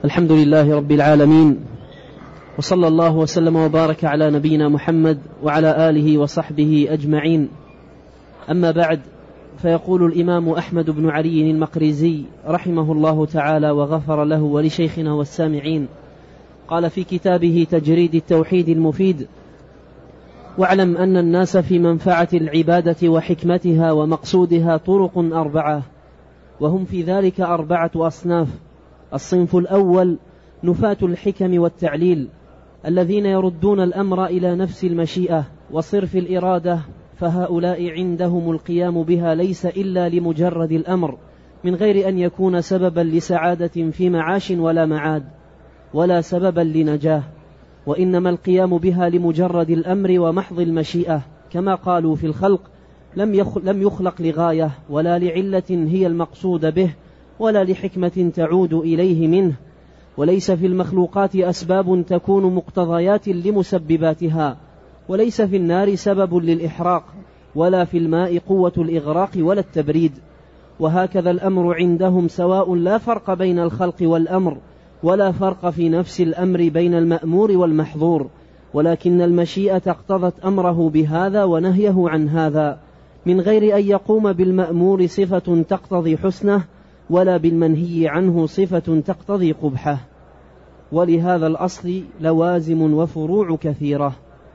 الحمد لله رب العالمين، وصلى الله وسلم وبارك على نبينا محمد وعلى آله وصحبه أجمعين. أما بعد، فيقول الإمام أحمد بن علي المقريزي رحمه الله تعالى وغفر له ولشيخنا والسامعين، قال في كتابه تجريد التوحيد المفيد: واعلم أن الناس في منفعة العبادة وحكمتها ومقصودها طرق 4، وهم في ذلك 4 أصناف. الصنف الأول نفاة الحكم والتعليل، الذين يردون الأمر إلى نفس المشيئة وصرف الإرادة، فهؤلاء عندهم القيام بها ليس إلا لمجرد الأمر، من غير أن يكون سببا لسعادة في معاش ولا معاد، ولا سببا لنجاه، وإنما القيام بها لمجرد الأمر ومحض المشيئة، كما قالوا في الخلق: لم يخلق لغاية ولا لعلة هي المقصود به، ولا لحكمة تعود إليه منه. وليس في المخلوقات أسباب تكون مقتضيات لمسبباتها، وليس في النار سبب للإحراق، ولا في الماء قوة الإغراق ولا التبريد. وهكذا الأمر عندهم سواء، لا فرق بين الخلق والأمر، ولا فرق في نفس الأمر بين المأمور والمحظور، ولكن المشيئة اقتضت أمره بهذا ونهيه عن هذا، من غير أن يقوم بالمأمور صفة تقتضي حسنه، ولا بالمنهي عنه صفة تقتضي قبحه. ولهذا الأصل لوازم وفروع كثيرة.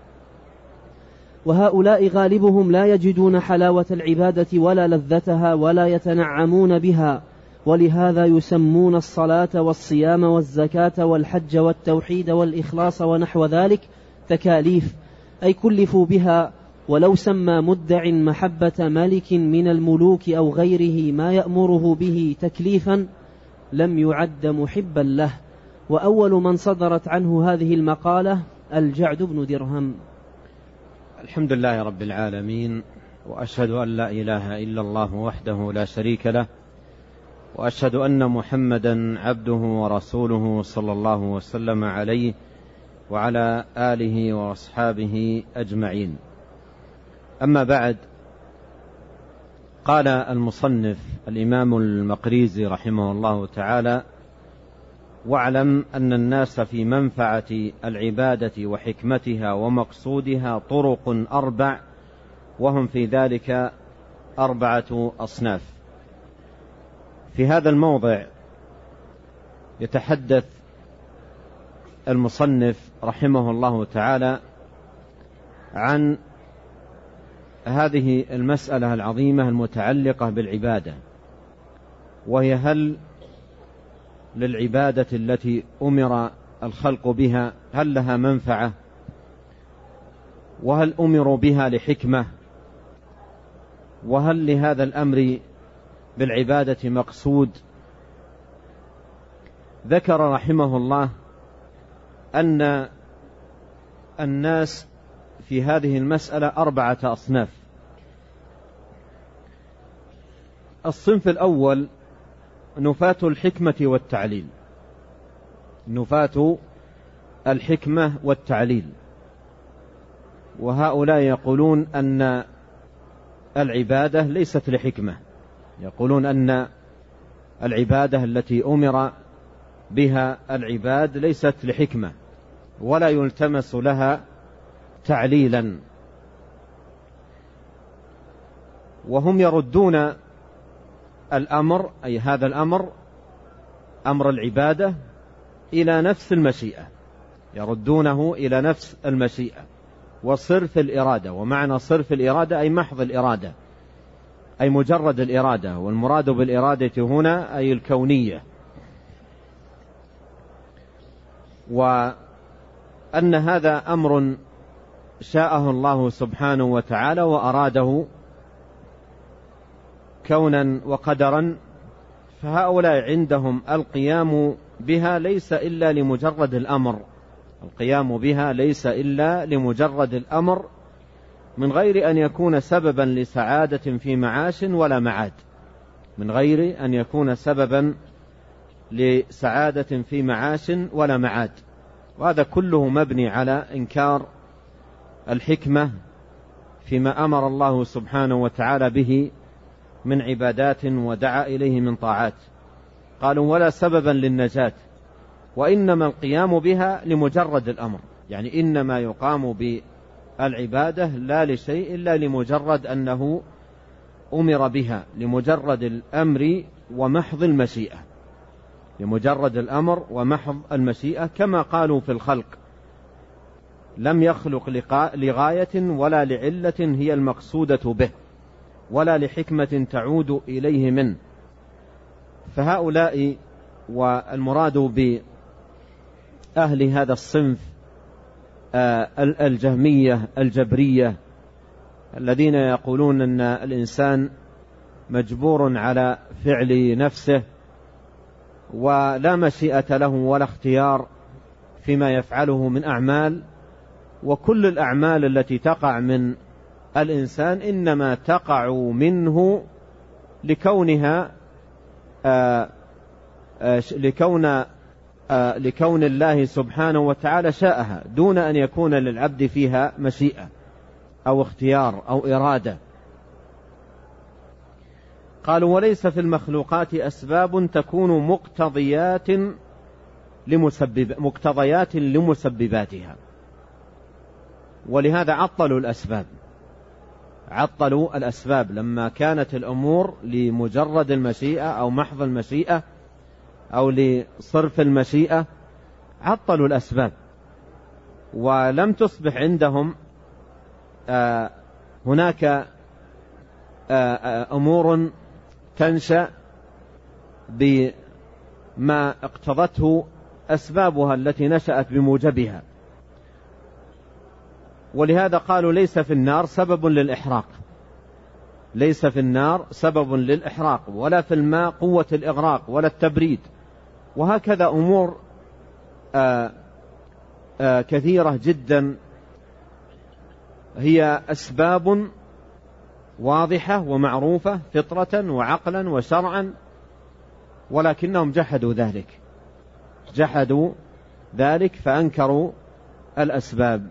وهؤلاء غالبهم لا يجدون حلاوة العبادة ولا لذتها، ولا يتنعمون بها، ولهذا يسمون الصلاة والصيام والزكاة والحج والتوحيد والإخلاص ونحو ذلك تكاليف، أي كلفوا بها. ولو سمى مدع محبة ملك من الملوك أو غيره ما يأمره به تكليفا لم يعد محبا له. وأول من صدرت عنه هذه المقالة الجعد بن درهم. الحمد لله رب العالمين، وأشهد أن لا إله إلا الله وحده لا شريك له، وأشهد أن محمدا عبده ورسوله صلى الله وسلم عليه وعلى آله وأصحابه أجمعين. أما بعد، قال المصنف الإمام المقريزي رحمه الله تعالى: واعلم أن الناس في منفعة العبادة وحكمتها ومقصودها طرق 4، وهم في ذلك 4 أصناف. في هذا الموضع يتحدث المصنف رحمه الله تعالى عن هذه المسألة العظيمة المتعلقة بالعبادة، وهي هل للعبادة التي أمر الخلق بها هل لها منفعة، وهل أمروا بها لحكمة، وهل لهذا الأمر بالعبادة مقصود. ذكر رحمه الله أن الناس في هذه المسألة 4 أصناف. الصنف الأول نفاة الحكمة والتعليل، نفاة الحكمة والتعليل، وهؤلاء يقولون أن العبادة ليست لحكمة، يقولون أن العبادة التي أمر بها العباد ليست لحكمة، ولا يلتمس لها تعليلا. وهم يردون الأمر، أي هذا الأمر أمر العبادة، إلى نفس المشيئة، يردونه إلى نفس المشيئة وصرف الإرادة. ومعنى صرف الإرادة أي محض الإرادة، أي مجرد الإرادة، والمراد بالإرادة هنا أي الكونية. وأن هذا أمر شاءه الله سبحانه وتعالى وأراده كونا وقدرا، فهؤلاء عندهم القيام بها ليس إلا لمجرد الأمر، القيام بها ليس إلا لمجرد الأمر، من غير أن يكون سببا لسعادة في معاش ولا معاد، من غير أن يكون سببا لسعادة في معاش ولا معاد. وهذا كله مبني على إنكار الحكمة فيما أمر الله سبحانه وتعالى به من عبادات ودعا إليه من طاعات. قالوا: ولا سببا للنجاة، وإنما القيام بها لمجرد الأمر، يعني إنما يقام بالعبادة لا لشيء إلا لمجرد أنه أمر بها، لمجرد الأمر ومحض المشيئة، لمجرد الأمر ومحض المشيئة، كما قالوا في الخلق: لم يخلق لغاية ولا لعلة هي المقصودة به ولا لحكمة تعود إليه منه. فهؤلاء والمراد بأهل هذا الصنف الجهمية الجبرية الذين يقولون أن الإنسان مجبور على فعل نفسه ولا مشيئة له ولا اختيار فيما يفعله من أعمال، وكل الأعمال التي تقع من الإنسان إنما تقع منه لكون الله سبحانه وتعالى شاءها، دون أن يكون للعبد فيها مشيئة أو اختيار أو إرادة. قالوا: وليس في المخلوقات أسباب تكون مقتضيات لمسبباتها. ولهذا عطلوا الأسباب لما كانت الأمور لمجرد المشيئة أو محض المشيئة أو لصرف المشيئة، عطلوا الأسباب، ولم تصبح عندهم هناك أمور تنشأ بما اقتضته أسبابها التي نشأت بموجبها. ولهذا قالوا: ليس في النار سبب للإحراق، ليس في النار سبب للإحراق، ولا في الماء قوة الإغراق ولا التبريد. وهكذا أمور كثيرة جدا هي أسباب واضحة ومعروفة فطرة وعقلا وشرعا، ولكنهم جحدوا ذلك فأنكروا الأسباب.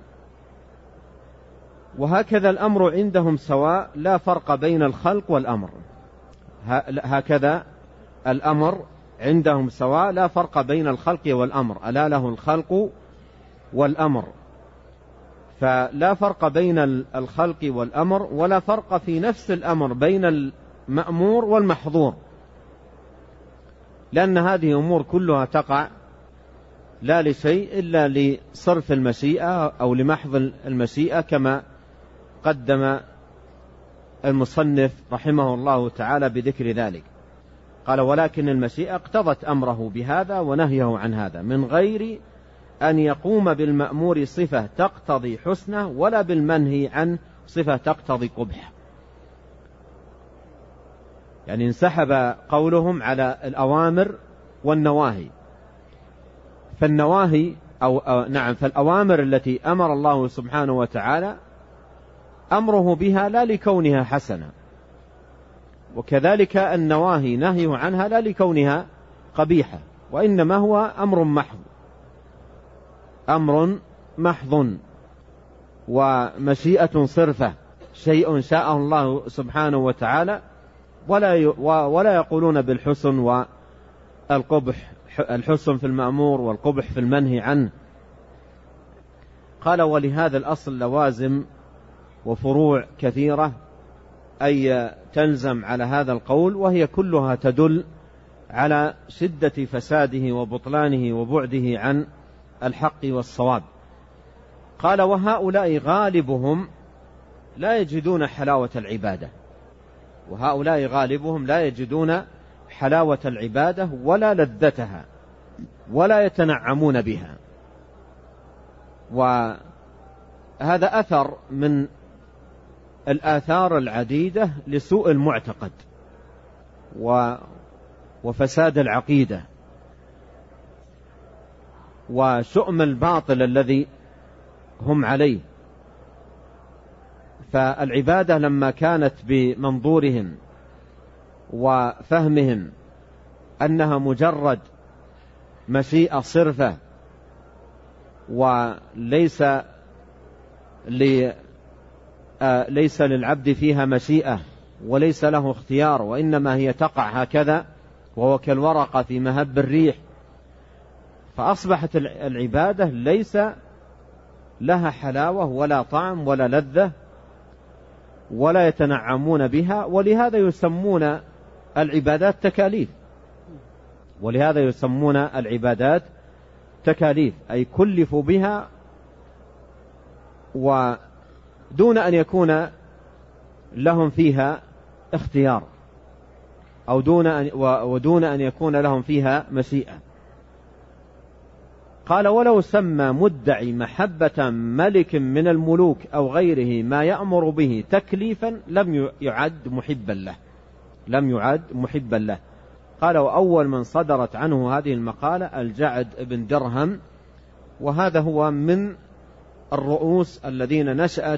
وهكذا الأمر عندهم سواء، لا فرق بين الخلق والأمر. هكذا الأمر عندهم سواء، لا فرق بين الخلق والأمر، ألا له الخلق والأمر. فلا فرق بين الخلق والأمر، ولا فرق في نفس الأمر بين المأمور والمحظور، لأن هذه أمور كلها تقع لا لشيء إلا لصرف المشيئة أو لمحض المشيئة، كما قدم المصنف رحمه الله تعالى بذكر ذلك. قال: ولكن المشيئة اقتضت أمره بهذا ونهيه عن هذا، من غير أن يقوم بالمأمور صفة تقتضي حسنه، ولا بالمنهي عن صفة تقتضي قبح. يعني انسحب قولهم على الأوامر والنواهي. فالأوامر التي أمر الله سبحانه وتعالى أمره بها لا لكونها حسنة، وكذلك النواهي نهيه عنها لا لكونها قبيحة، وإنما هو أمر محض ومشيئة صرفة، شيء شاءه الله سبحانه وتعالى، ولا يقولون بالحسن والقبح، الحسن في المأمور والقبح في المنهي عنه. قال: ولهذا الأصل لوازم وفروع كثيرة أي تلزم على هذا القول، وهي كلها تدل على شدة فساده وبطلانه وبعده عن الحق والصواب. قال: وهؤلاء غالبهم لا يجدون حلاوة العبادة، وهؤلاء غالبهم لا يجدون حلاوة العبادة ولا لذتها، ولا يتنعمون بها. وهذا أثر من الآثار العديدة لسوء المعتقد وفساد العقيدة وشؤم الباطل الذي هم عليه. فالعبادة لما كانت بمنظورهم وفهمهم أنها مجرد مشيئة صرفة، وليس للعبد فيها مشيئة وليس له اختيار، وإنما هي تقع هكذا وهو كالورقة في مهب الريح، فأصبحت العبادة ليس لها حلاوة ولا طعم ولا لذة ولا يتنعمون بها، ولهذا يسمون العبادات تكاليف. ولهذا يسمون العبادات تكاليف، أي كلفوا بها ودون أن يكون لهم فيها اختيار، أو ودون أن يكون لهم فيها مشيئة. قال: ولو سمى مدعي محبة ملك من الملوك أو غيره ما يأمر به تكليفا لم يعد محبا له. قال: وأول من صدرت عنه هذه المقالة الجعد بن درهم، وهذا هو من الرؤوس الذين نشأت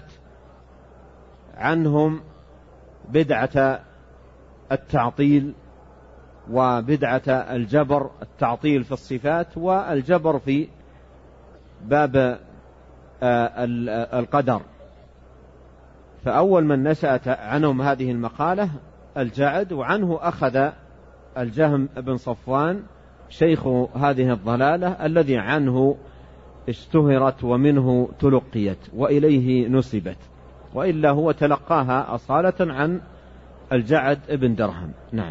عنهم بدعة التعطيل وبدعة الجبر، التعطيل في الصفات والجبر في باب القدر. فأول من نشأت عنهم هذه المقالة الجعد، وعنه أخذ الجهم بن صفوان شيخ هذه الضلالة الذي عنه اشتهرت ومنه تلقيت وإليه نسبت، وإلا هو تلقاها أصالة عن الجعد بن درهم. نعم.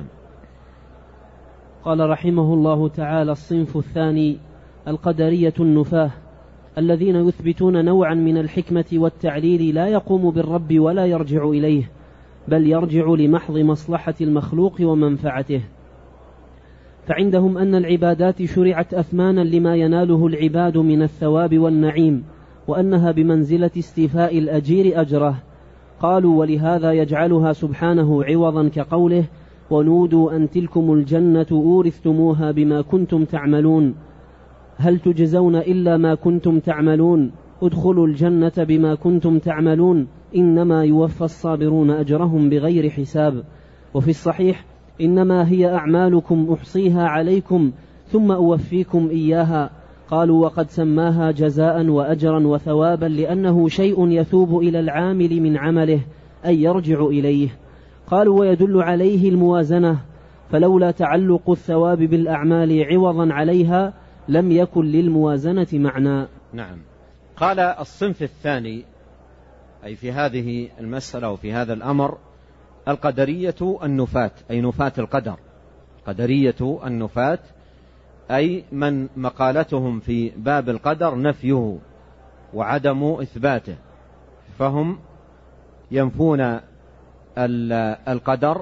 قال رحمه الله تعالى: الصنف الثاني القدرية النفاة، الذين يثبتون نوعا من الحكمة والتعليل لا يقوم بالرب ولا يرجع إليه، بل يرجع لمحض مصلحة المخلوق ومنفعته. فعندهم أن العبادات شرعت أثمانا لما يناله العباد من الثواب والنعيم، وأنها بمنزلة استيفاء الأجير أجره. قالوا: ولهذا يجعلها سبحانه عوضا، كقوله: ونودوا أن تلكم الجنة أورثتموها بما كنتم تعملون، هل تجزون إلا ما كنتم تعملون، ادخلوا الجنة بما كنتم تعملون، إنما يوفى الصابرون أجرهم بغير حساب. وفي الصحيح: إنما هي أعمالكم أحصيها عليكم ثم أوفيكم إياها. قالوا: وقد سماها جزاء وأجرا وثوابا لأنه شيء يثوب إلى العامل من عمله، أي يرجع إليه. قالوا: ويدل عليه الموازنة، فلولا تعلق الثواب بالأعمال عوضا عليها لم يكن للموازنة معنى. نعم. قال: الصنف الثاني، أي في هذه المسألة وفي هذا الأمر، القدرية النفاة، أي نفاة القدر. قدرية النفاة أي من مقالتهم في باب القدر نفيه وعدم إثباته، فهم ينفون القدر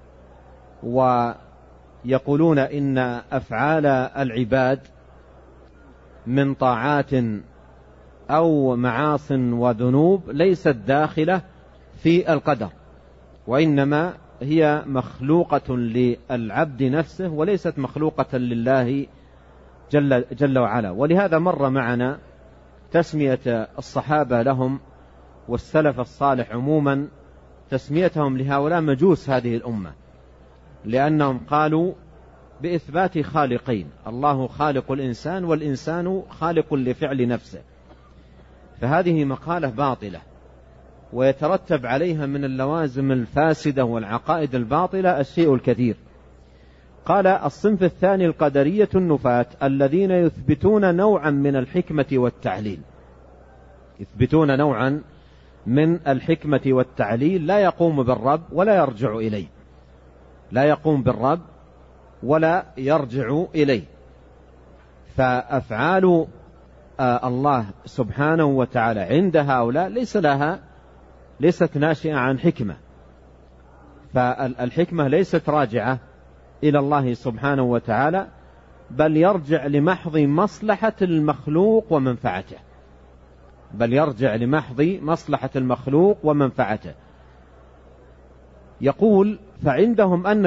ويقولون إن أفعال العباد من طاعات أو معاص وذنوب ليست داخلة في القدر، وإنما هي مخلوقة للعبد نفسه وليست مخلوقة لله جل وعلا. ولهذا مر معنا تسمية الصحابة لهم والسلف الصالح عموما، تسميتهم لهؤلاء مجوس هذه الأمة، لأنهم قالوا بإثبات خالقين: الله خالق الإنسان والإنسان خالق لفعل نفسه. فهذه مقالة باطلة ويترتب عليها من اللوازم الفاسدة والعقائد الباطلة الشيء الكثير. قال: الصنف الثاني القدرية النفاة، الذين يثبتون نوعا من الحكمة والتعليل. يثبتون نوعا من الحكمة والتعليل لا يقوم بالرب ولا يرجع إليه، لا يقوم بالرب ولا يرجع إليه. فأفعال الله سبحانه وتعالى عند هؤلاء ليست ناشئة عن حكمة، فالحكمة ليست راجعة إلى الله سبحانه وتعالى، بل يرجع لمحض مصلحة المخلوق ومنفعته، يقول: فعندهم أن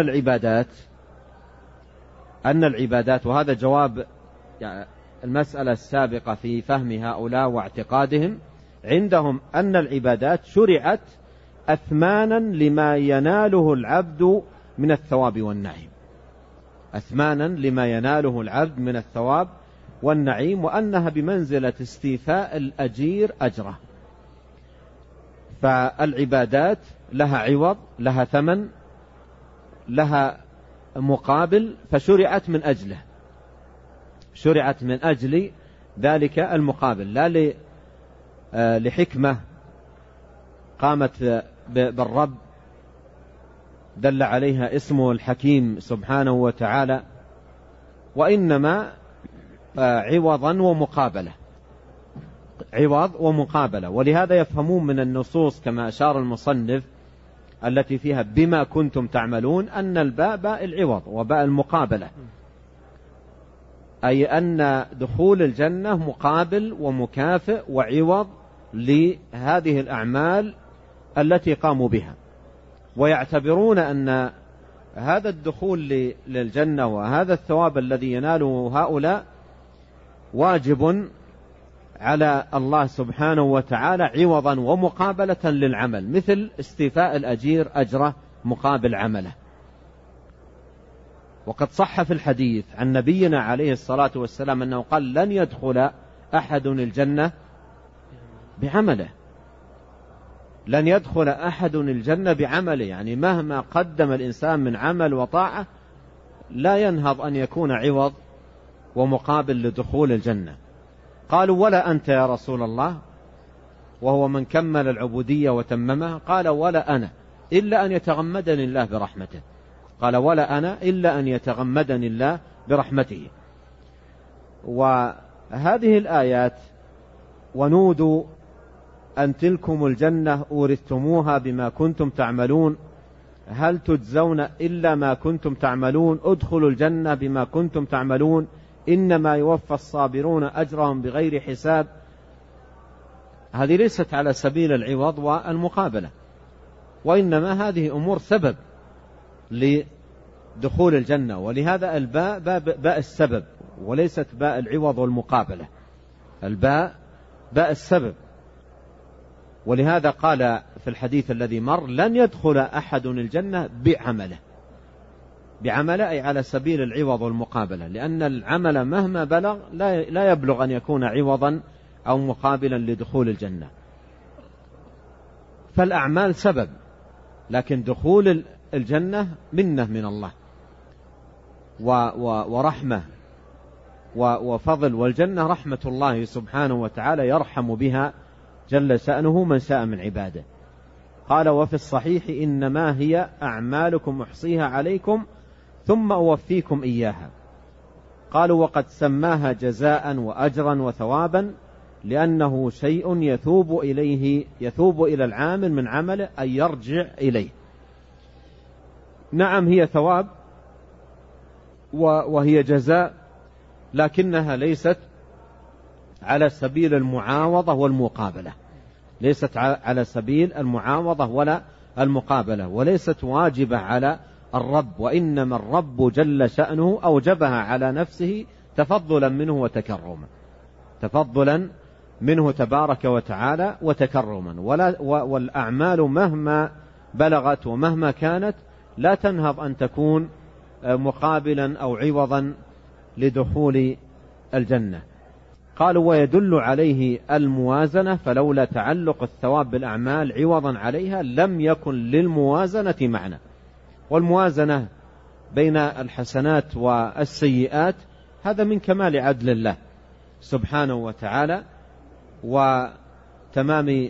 العبادات، وهذا جواب المسألة السابقة في فهم هؤلاء واعتقادهم، عندهم أن العبادات شرعت أثمانا لما يناله العبد من الثواب والنعيم، أثمانا لما يناله العبد من الثواب والنعيم، وأنها بمنزلة استيفاء الأجير أجره. فالعبادات لها عوض، لها ثمن، لها مقابل، فشرعت من أجله. شرعت من أجل ذلك المقابل، لا لحكمة قامت بالرب دل عليها اسمه الحكيم سبحانه وتعالى، وإنما عوضا ومقابلة، عوض ومقابلة. ولهذا يفهمون من النصوص كما أشار المصنف التي فيها بما كنتم تعملون أن الباء باء العوض وباء المقابلة، أي أن دخول الجنة مقابل ومكافئ وعوض لهذه الأعمال التي قاموا بها. ويعتبرون أن هذا الدخول للجنة وهذا الثواب الذي يناله هؤلاء واجب على الله سبحانه وتعالى عوضا ومقابلة للعمل، مثل استيفاء الأجير أجره مقابل عمله. وقد صح في الحديث عن نبينا عليه الصلاة والسلام أنه قال لن يدخل أحد الجنة بعمله، لن يدخل أحد الجنة بعمله، يعني مهما قدم الإنسان من عمل وطاعة لا ينهض أن يكون عوض ومقابل لدخول الجنة. قالوا ولا أنت يا رسول الله، وهو من كمل العبودية وتممها، قال ولا أنا إلا أن يتغمدني الله برحمته، قال ولا أنا إلا أن يتغمدني الله برحمته. وهذه الآيات ونودوا أن تلكم الجنة أورثتموها بما كنتم تعملون، هل تجزون إلا ما كنتم تعملون، ادخلوا الجنة بما كنتم تعملون، إنما يوفى الصابرون أجرهم بغير حساب. هذه ليست على سبيل العوض والمقابلة، وإنما هذه أمور سبب لدخول الجنة، ولهذا الباء باء السبب وليست باء العوض والمقابلة، الباء باء السبب. ولهذا قال في الحديث الذي مر لن يدخل أحد الجنة بعمله أي على سبيل العوض والمقابلة، لأن العمل مهما بلغ لا يبلغ أن يكون عوضا أو مقابلا لدخول الجنة. فالأعمال سبب، لكن دخول الجنة منة من الله ورحمة وفضل، والجنة رحمة الله سبحانه وتعالى يرحم بها جل شأنه من شاء من عباده. قال وفي الصحيح إنما هي أعمالكم أحصيها عليكم ثم أوفيكم إياها. قالوا وقد سماها جزاء وأجرا وثوابا لأنه شيء يثوب إلى العامل من عمله أن يرجع إليه. نعم هي ثواب وهي جزاء، لكنها ليست على سبيل المعاوضة والمقابلة، ليست على سبيل المعاوضة ولا المقابلة، وليست واجبة على الرب، وإنما الرب جل شأنه أوجبها على نفسه تفضلا منه وتكرما، تفضلا منه تبارك وتعالى وتكرما. والأعمال مهما بلغت ومهما كانت لا تنهض أن تكون مقابلا أو عوضا لدخول الجنة. قالوا ويدل عليه الموازنة، فلولا تعلق الثواب بالأعمال عوضا عليها لم يكن للموازنة معنى. والموازنة بين الحسنات والسيئات هذا من كمال عدل الله سبحانه وتعالى وتمام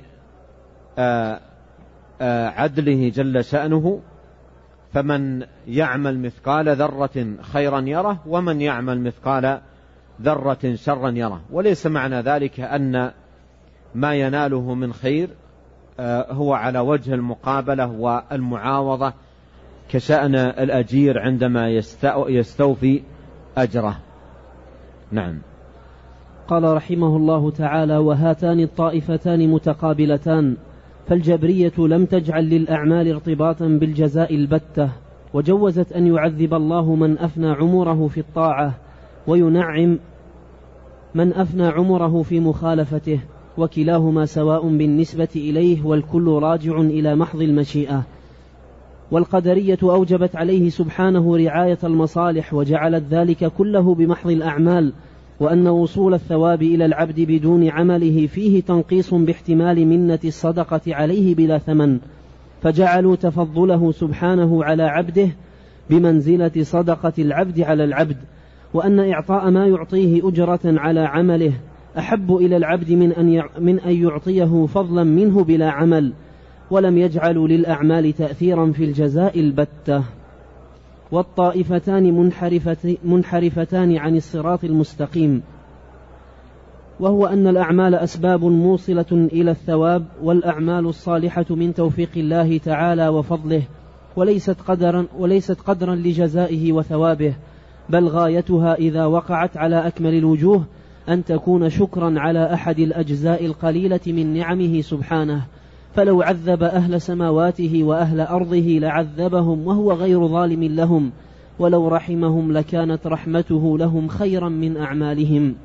عدله جل شأنه. فمن يعمل مثقال ذرة خيرا يره ومن يعمل مثقال ذرة شرا يره. وليس معنى ذلك أن ما يناله من خير هو على وجه المقابلة والمعاوضة كشأن الأجير عندما يستوفي أجره. نعم. قال رحمه الله تعالى وهاتان الطائفتان متقابلتان، فالجبرية لم تجعل للأعمال ارتباطا بالجزاء البتة، وجوزت أن يعذب الله من أفنى عمره في الطاعة وينعم من أفنى عمره في مخالفته، وكلاهما سواء بالنسبة إليه والكل راجع إلى محض المشيئة. والقدرية أوجبت عليه سبحانه رعاية المصالح وجعلت ذلك كله بمحض الأعمال، وأن وصول الثواب إلى العبد بدون عمله فيه تنقيص باحتمال منة الصدقة عليه بلا ثمن، فجعلوا تفضله سبحانه على عبده بمنزلة صدقة العبد على العبد، وأن إعطاء ما يعطيه أجرة على عمله أحب إلى العبد من أن يعطيه فضلا منه بلا عمل، ولم يجعلوا للأعمال تأثيرا في الجزاء البتة. والطائفتان منحرفتان عن الصراط المستقيم، وهو أن الأعمال أسباب موصلة إلى الثواب، والأعمال الصالحة من توفيق الله تعالى وفضله، وليست قدرا لجزائه وثوابه، بل غايتها إذا وقعت على أكمل الوجوه أن تكون شكرا على أحد الأجزاء القليلة من نعمه سبحانه، فلو عذب أهل سماواته وأهل أرضه لعذبهم وهو غير ظالم لهم، ولو رحمهم لكانت رحمته لهم خيرا من أعمالهم.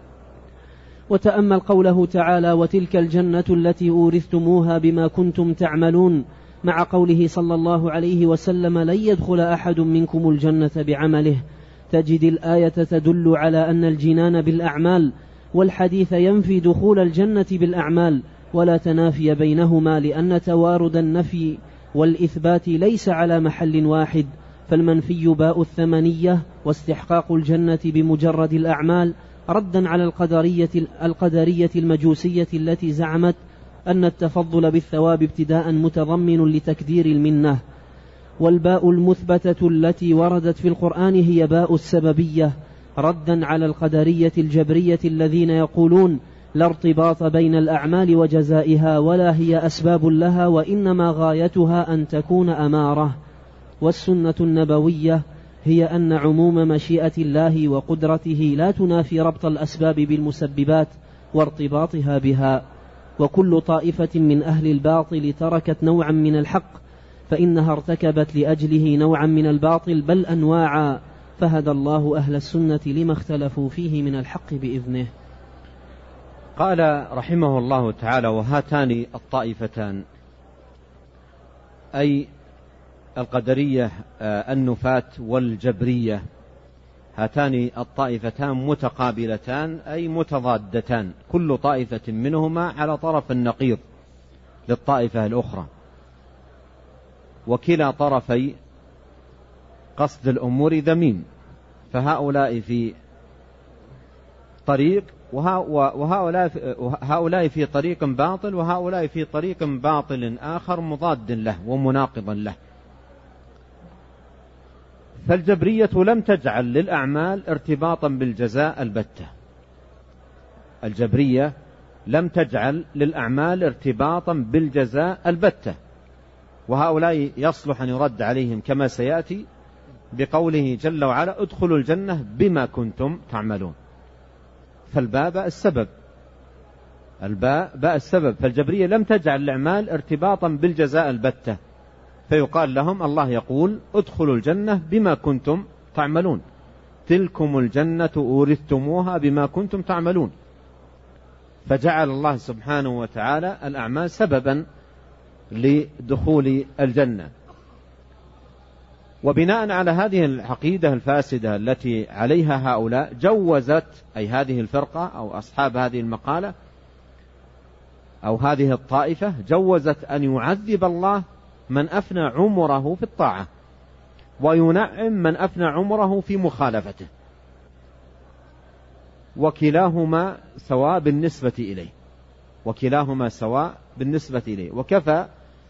وتأمل قوله تعالى: وتلك الجنة التي أورثتموها بما كنتم تعملون، مع قوله صلى الله عليه وسلم: لن يدخل أحد منكم الجنة بعمله. تجد الآية تدل على أن الجنان بالأعمال، والحديث ينفي دخول الجنة بالأعمال، ولا تنافي بينهما، لأن توارد النفي والإثبات ليس على محل واحد، فالمنفي باء الثمنية واستحقاق الجنة بمجرد الأعمال، ردا على القدرية المجوسية التي زعمت أن التفضل بالثواب ابتداء متضمن لتكدير المنة. والباء المثبتة التي وردت في القرآن هي باء السببية، ردا على القدرية الجبرية الذين يقولون لا ارتباط بين الأعمال وجزائها، ولا هي أسباب لها، وإنما غايتها أن تكون أمارة. والسنة النبوية هي أن عموم مشيئة الله وقدرته لا تنافي ربط الأسباب بالمسببات وارتباطها بها. وكل طائفة من أهل الباطل تركت نوعا من الحق فإنها ارتكبت لأجله نوعا من الباطل، بل أنواعا، فهدى الله أهل السنة لما اختلفوا فيه من الحق بإذنه. قال رحمه الله تعالى: وهاتان الطائفتان، أي القدرية النفاة والجبرية، هاتان الطائفتان متقابلتان أي متضادتان، كل طائفة منهما على طرف النقيض للطائفة الأخرى، وكلا طرفي قصد الأمور ذميم، فهؤلاء في طريق وهؤلاء في طريق باطل، وهؤلاء في طريق باطل آخر مضاد له ومناقضا له. فالجبرية لم تجعل للأعمال ارتباطا بالجزاء البتة، الجبرية لم تجعل للأعمال ارتباطا بالجزاء البتة، وهؤلاء يصلح أن يرد عليهم كما سيأتي بقوله جل وعلا: ادخلوا الجنة بما كنتم تعملون. فالباء باء السبب، الباء باء السبب، فالجبرية لم تجعل الأعمال ارتباطا بالجزاء البتة، فيقال لهم الله يقول: ادخلوا الجنة بما كنتم تعملون، تلكم الجنة أورثتموها بما كنتم تعملون، فجعل الله سبحانه وتعالى الأعمال سببا لدخول الجنة. وبناء على هذه العقيدة الفاسدة التي عليها هؤلاء، جوزت أي هذه الفرقة أو أصحاب هذه المقالة أو هذه الطائفة، جوزت أن يعذب الله من أفنى عمره في الطاعة، وينعم من أفنى عمره في مخالفته، وكلاهما سواء بالنسبة إليه، وكلاهما سواء بالنسبة إليه. وكفى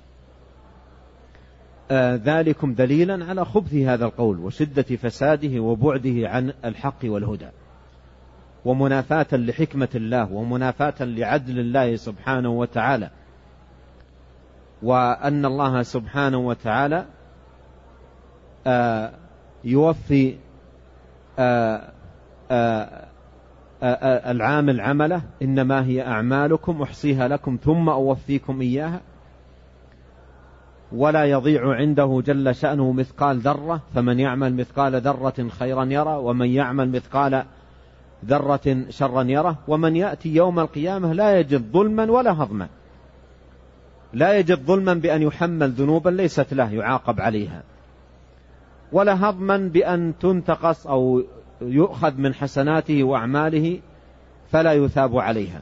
ذلكم دليلا على خبث هذا القول وشدة فساده وبعده عن الحق والهدى، ومنافاة لحكمة الله، ومنافاة لعدل الله سبحانه وتعالى، وأن الله سبحانه وتعالى يوفي العامل عمله: إنما هي أعمالكم أحصيها لكم ثم أوفيكم إياها، ولا يضيع عنده جل شأنه مثقال ذرة، فمن يعمل مثقال ذرة خيرا يره، ومن يعمل مثقال ذرة شرا يره، ومن يأتي يوم القيامة لا يجد ظلما ولا هضما، لا يجد ظلما بأن يحمل ذنوبا ليست له يعاقب عليها، ولا هضما بأن تنتقص أو يؤخذ من حسناته وأعماله فلا يثاب عليها.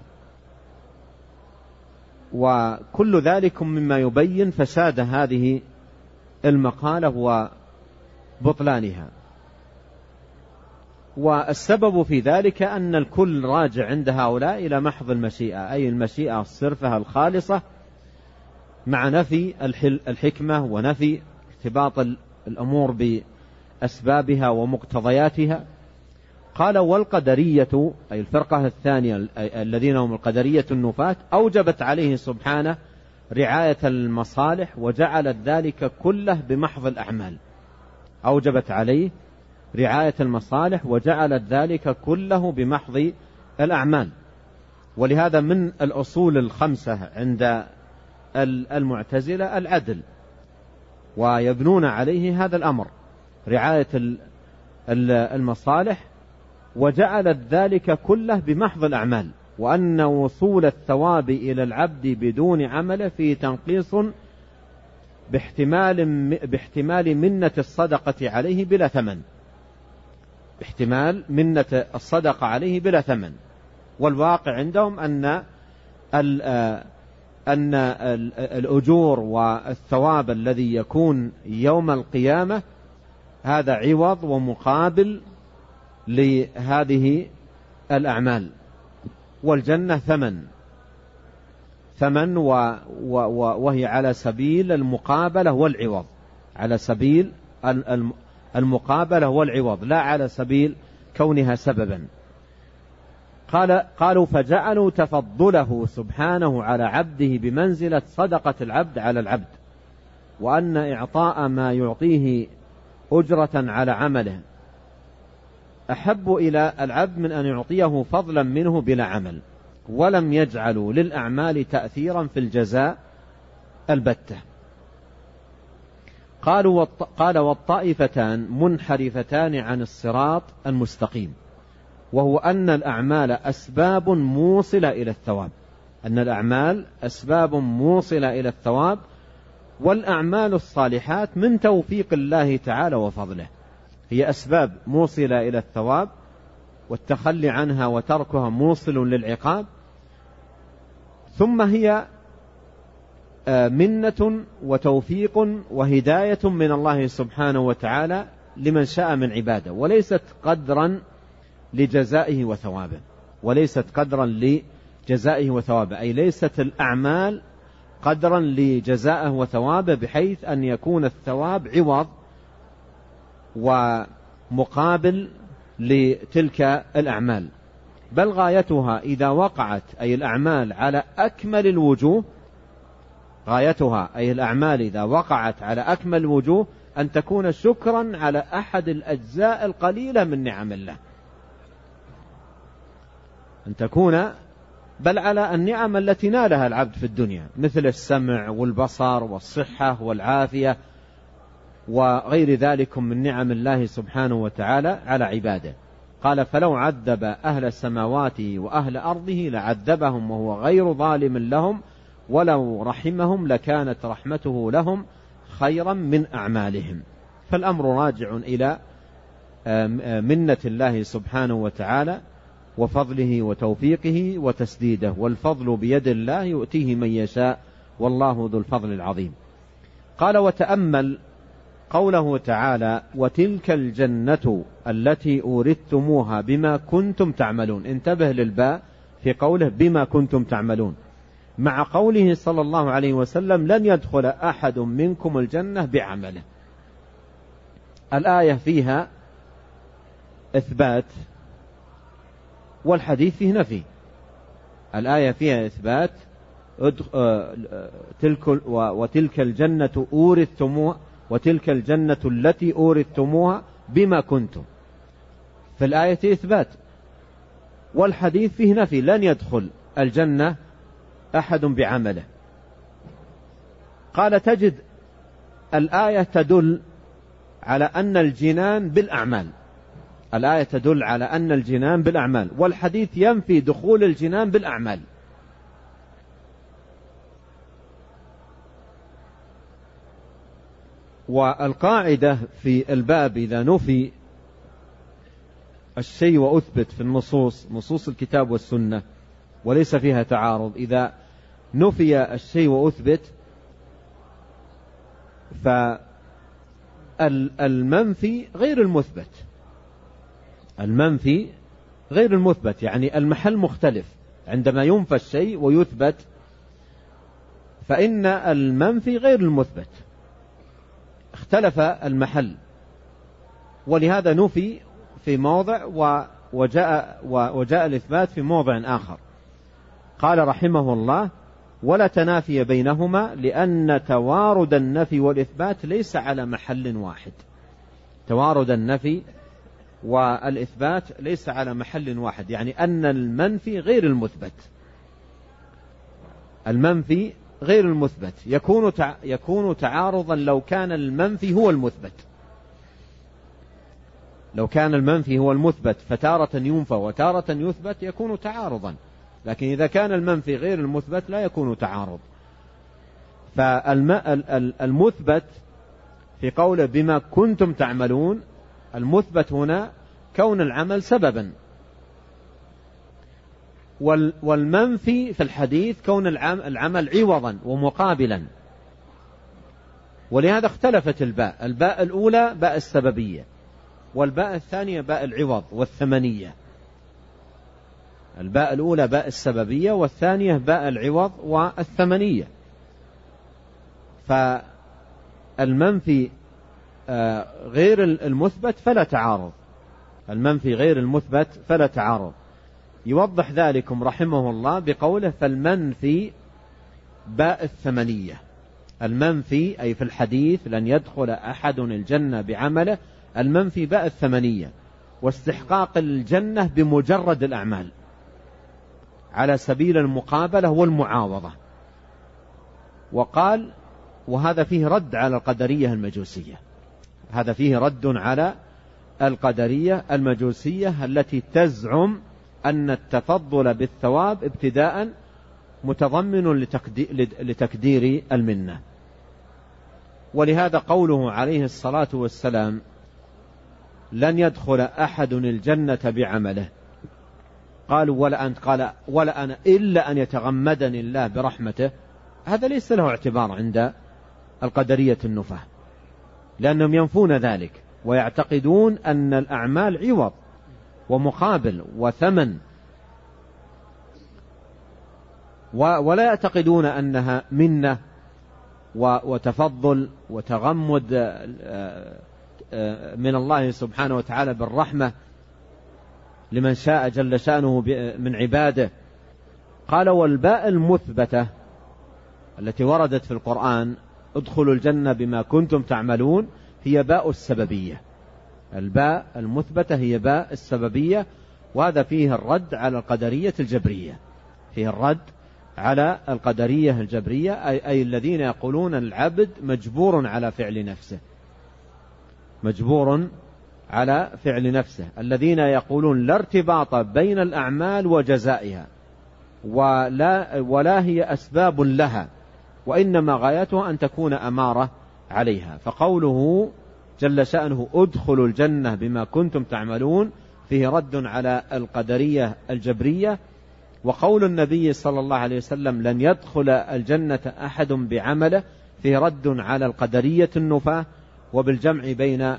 وكل ذلك مما يبين فساد هذه المقالة وبطلانها. والسبب في ذلك أن الكل راجع عند هؤلاء إلى محض المشيئة، أي المشيئة الصرفة الخالصة، مع نفي الحكمة ونفي ارتباط الأمور بأسبابها ومقتضياتها. قال والقدرية أي الفرقة الثانية الذين هم القدرية النفاة أوجبت عليه سبحانه رعاية المصالح وجعلت ذلك كله بمحض الأعمال. أوجبت عليه رعاية المصالح وجعلت ذلك كله بمحض الأعمال. ولهذا من الأصول الخمسة عند المعتزلة العدل، ويبنون عليه هذا الأمر رعاية المصالح، وجعلت ذلك كله بمحض الأعمال، وأن وصول الثواب إلى العبد بدون عمل فيه تنقيص باحتمال منة الصدقة عليه بلا ثمن، باحتمال منة الصدقة عليه بلا ثمن. والواقع عندهم أن الأجور والثواب الذي يكون يوم القيامة هذا عوض ومقابل لهذه الأعمال، والجنة ثمن وهي على سبيل المقابلة والعوض، على سبيل المقابلة والعوض، لا على سبيل كونها سببا. قالوا فجعلوا تفضله سبحانه على عبده بمنزلة صدقة العبد على العبد، وأن إعطاء ما يعطيه أجرة على عمله أحب إلى العبد من أن يعطيه فضلا منه بلا عمل، ولم يجعلوا للأعمال تأثيرا في الجزاء البتة. قال والطائفتان منحرفتان عن الصراط المستقيم، وهو أن الأعمال أسباب موصلة إلى الثواب، أن الأعمال أسباب موصلة إلى الثواب، والأعمال الصالحات من توفيق الله تعالى وفضله، هي أسباب موصلة إلى الثواب، والتخلي عنها وتركها موصل للعقاب، ثم هي منة وتوفيق وهداية من الله سبحانه وتعالى لمن شاء من عباده، وليست قدرا لجزائه وثوابه، وليست قدرا لجزائه وثوابه، أي ليست الأعمال قدرا لجزائه وثوابه بحيث أن يكون الثواب عوض ومقابل لتلك الأعمال، بل غايتها إذا وقعت أي الأعمال على أكمل الوجوه، غايتها أي الأعمال إذا وقعت على أكمل الوجوه أن تكون شكرا على أحد الأجزاء القليلة من نعم الله، أن تكون بل على النعم التي نالها العبد في الدنيا مثل السمع والبصر والصحة والعافية وغير ذلك من نعم الله سبحانه وتعالى على عباده. قال فلو عذب أهل السماوات وأهل أرضه لعذبهم وهو غير ظالم لهم، ولو رحمهم لكانت رحمته لهم خيرا من أعمالهم. فالأمر راجع إلى منة الله سبحانه وتعالى وفضله وتوفيقه وتسديده، والفضل بيد الله يؤتيه من يشاء والله ذو الفضل العظيم. قال وتأمل قوله تعالى وتلك الجنة التي أورثتموها بما كنتم تعملون، انتبه للباء في قوله بما كنتم تعملون، مع قوله صلى الله عليه وسلم لن يدخل أحد منكم الجنة بعمله. الآية فيها إثبات والحديث فيه نفي. الآية فيها إثبات وتلك الجنة أورثتموها، وتلك الجنة التي أورثتموها بما كنتم، في الآية إثبات، والحديث فيه نفي، لن يدخل الجنة أحد بعمله. قال تجد الآية تدل على أن الجنان بالأعمال، الآية تدل على أن الجنان بالأعمال، والحديث ينفي دخول الجنان بالأعمال. والقاعدة في الباب إذا نفي الشيء وأثبت في النصوص، نصوص الكتاب والسنة وليس فيها تعارض، إذا نفي الشيء وأثبت فالمنفي غير المثبت، المنفي غير المثبت، يعني المحل مختلف. عندما ينفى الشيء ويثبت فإن المنفي غير المثبت، اختلف المحل، ولهذا نفي في موضع وجاء الإثبات في موضع آخر. قال رحمه الله: ولا تنافي بينهما لأن توارد النفي والإثبات ليس على محل واحد. توارد النفي والإثبات ليس على محل واحد، يعني أن المنفي غير المثبت. المنفي غير المثبت يكون تعارضا لو كان المنفي هو المثبت. لو كان المنفي هو المثبت فتارة ينفى وتارة يثبت يكون تعارضا، لكن إذا كان المنفي غير المثبت لا يكون تعارض. فالمثبت في قوله بما كنتم تعملون، المثبت هنا كون العمل سببا، والمنفي في الحديث كون العمل عوضا ومقابلا. ولهذا اختلفت الباء الأولى باء السببية، والباء الثانية باء العوض والثمنية. الباء الأولى باء السببية والثانية باء العوض والثمنية. فالمنفي غير المثبت فلا تعارض، المنفي غير المثبت فلا تعارض. يوضح ذلكم رحمه الله بقوله: فالمنفي باء الثمنية. المنفي أي في الحديث لن يدخل أحد الجنة بعمله، المنفي باء الثمنية، واستحقاق الجنة بمجرد الأعمال على سبيل المقابلة والمعاوضة. وقال: وهذا فيه رد على القدرية المجوسية. هذا فيه رد على القدرية المجوسية التي تزعم أن التفضل بالثواب ابتداء متضمن لتقدير المنة. ولهذا قوله عليه الصلاة والسلام: لن يدخل أحد الجنة بعمله، قالوا ولا أنت؟ قال: ولا أنا إلا أن يتغمدني الله برحمته. هذا ليس له اعتبار عند القدرية النفاة، لأنهم ينفون ذلك ويعتقدون أن الأعمال عوض ومقابل وثمن، ولا يعتقدون أنها منة وتفضل وتغمد من الله سبحانه وتعالى بالرحمة لمن شاء جل شأنه من عباده. قال: والباء المثبتة التي وردت في القرآن ادخلوا الجنة بما كنتم تعملون هي باء السببية. الباء المثبتة هي باء السببية، وهذا فيه الرد على القدرية الجبرية. فيه الرد على القدرية الجبرية أي الذين يقولون العبد مجبور على فعل نفسه، مجبور على فعل نفسه، الذين يقولون لا ارتباط بين الأعمال وجزائها ولا هي أسباب لها، وإنما غايتها أن تكون أمارة عليها. فقوله جل شأنه ادخلوا الجنة بما كنتم تعملون فيه رد على القدرية الجبرية. وقول النبي صلى الله عليه وسلم لن يدخل الجنة أحد بعمله فيه رد على القدرية النفاة. وبالجمع بين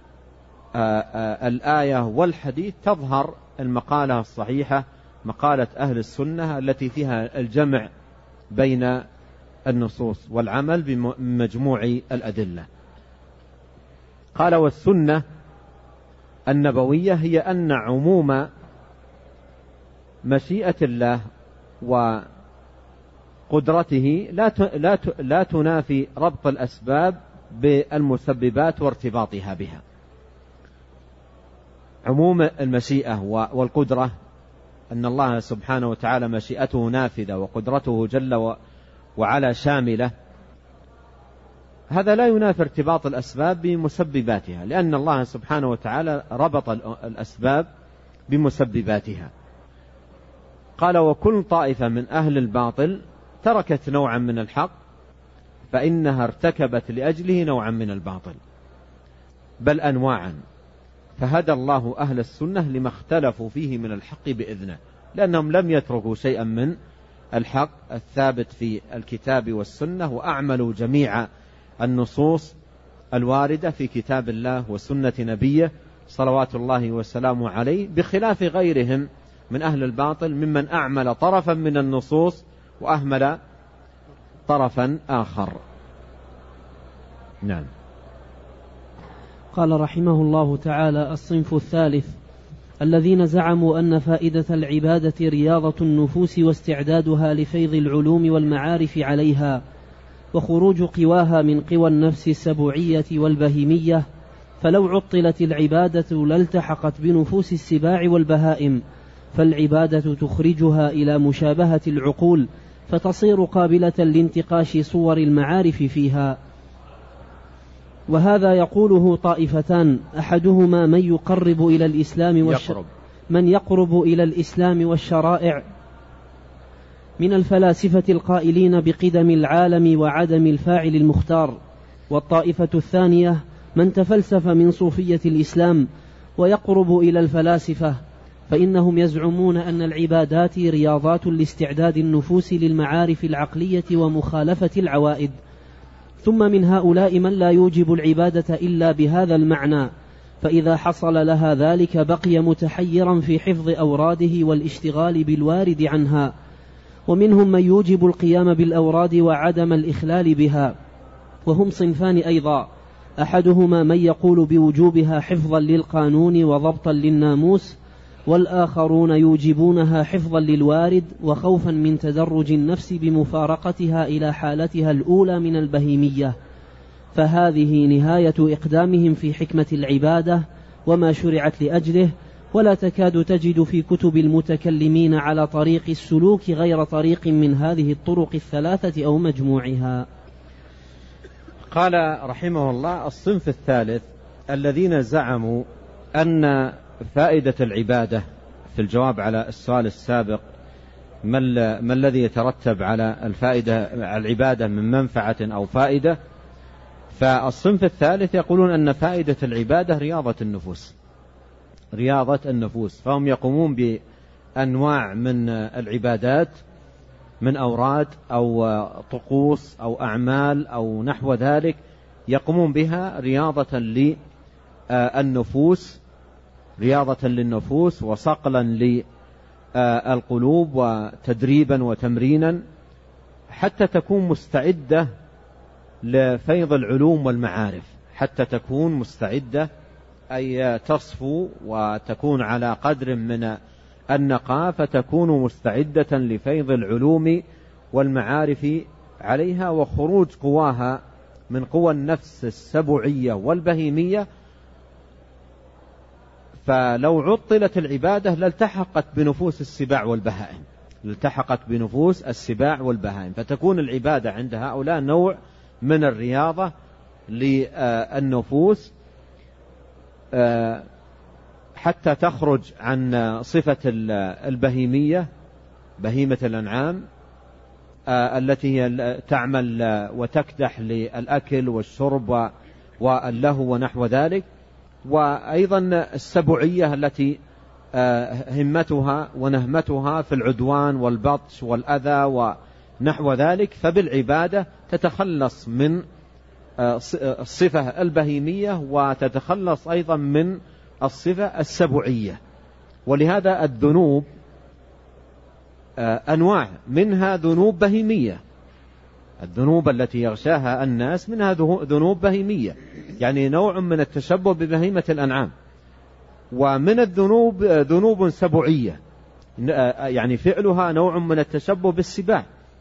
الآية والحديث تظهر المقالة الصحيحة، مقالة أهل السنة التي فيها الجمع بين النصوص والعمل بمجموع الأدلة. قال: والسنة النبوية هي أن عموم مشيئة الله وقدرته لا تنافي ربط الأسباب بالمسببات وارتباطها بها. عموم المشيئة والقدرة أن الله سبحانه وتعالى مشيئته نافذة وقدرته جل وعلا شاملة، هذا لا ينافي ارتباط الأسباب بمسبباتها، لأن الله سبحانه وتعالى ربط الأسباب بمسبباتها. قال: وكل طائفة من أهل الباطل تركت نوعا من الحق فإنها ارتكبت لأجله نوعا من الباطل، بل أنواعا، فهدى الله أهل السنة لما اختلفوا فيه من الحق بإذنه، لأنهم لم يتركوا شيئا من الحق الثابت في الكتاب والسنة، وأعملوا جميع النصوص الواردة في كتاب الله وسنة نبيه صلوات الله وسلامه عليه، بخلاف غيرهم من أهل الباطل ممن أعمل طرفا من النصوص وأهمل طرفا آخر. نعم. قال رحمه الله تعالى: الصنف الثالث الذين زعموا أن فائدة العبادة رياضة النفوس واستعدادها لفيض العلوم والمعارف عليها، وخروج قواها من قوى النفس السبوعية والبهيمية، فلو عطلت العبادة لالتحقت بنفوس السباع والبهائم، فالعبادة تخرجها إلى مشابهة العقول، فتصير قابلة لانتقاش صور المعارف فيها. وهذا يقوله طائفتان: أحدهما من يقرب إلى الإسلام والشرائع من الفلاسفة القائلين بقدم العالم وعدم الفاعل المختار، والطائفة الثانية من تفلسف من صوفية الإسلام ويقرب إلى الفلاسفة، فإنهم يزعمون أن العبادات رياضات لاستعداد النفوس للمعارف العقلية ومخالفة العوائد. ثم من هؤلاء من لا يوجب العبادة إلا بهذا المعنى، فإذا حصل لها ذلك بقي متحيرا في حفظ أوراده والاشتغال بالوارد عنها. ومنهم من يوجب القيام بالأوراد وعدم الإخلال بها، وهم صنفان أيضا: أحدهما من يقول بوجوبها حفظا للقانون وضبطا للناموس، والآخرون يوجبونها حفظا للوارد وخوفا من تدرج النفس بمفارقتها إلى حالتها الأولى من البهيمية. فهذه نهاية إقدامهم في حكمة العبادة وما شرعت لأجله، ولا تكاد تجد في كتب المتكلمين على طريق السلوك غير طريق من هذه الطرق الثلاثة أو مجموعها. قال رحمه الله: الصنف الثالث الذين زعموا أن فائدة العبادة، في الجواب على السؤال السابق ما الذي يترتب على العبادة من منفعة أو فائدة، فالصنف الثالث يقولون أن فائدة العبادة رياضة النفوس، فهم يقومون بأنواع من العبادات من أوراد أو طقوس أو أعمال أو نحو ذلك، يقومون بها رياضة للنفوس وصقلا للقلوب وتدريبا وتمرينا، حتى تكون مستعدة لفيض العلوم والمعارف، حتى تكون مستعدة أي تصفو وتكون على قدر من النقاء، فتكون مستعدة لفيض العلوم والمعارف عليها وخروج قواها من قوى النفس السبوعية والبهيمية. فلو عطلت العبادة لالتحقت بنفوس السباع والبهائم، فتكون العبادة عند هؤلاء نوع من الرياضة للنفوس حتى تخرج عن صفة البهيمية، بهيمة الأنعام التي هي تعمل وتكدح للأكل والشرب واللهو ونحو ذلك، وأيضا السبوعية التي همتها ونهمتها في العدوان والبطش والأذى ونحو ذلك، فبالعبادة تتخلص من الصفة البهيمية وتتخلص أيضا من الصفة السبوعية. ولهذا الذنوب أنواع، منها ذنوب بهيمية، الذنوب التي يغشاها الناس منها ذنوب بهيمية، يعني نوع من التشبه ببهيمة الأنعام. ومن الذنوب ذنوب سبوعية، يعني فعلها نوع من التشبه بالسباع،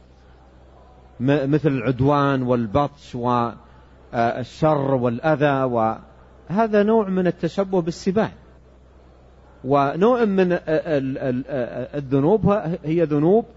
مثل العدوان والبطش والشر والأذى، وهذا نوع من التشبه بالسباع. ونوع من الذنوب هي ذنوب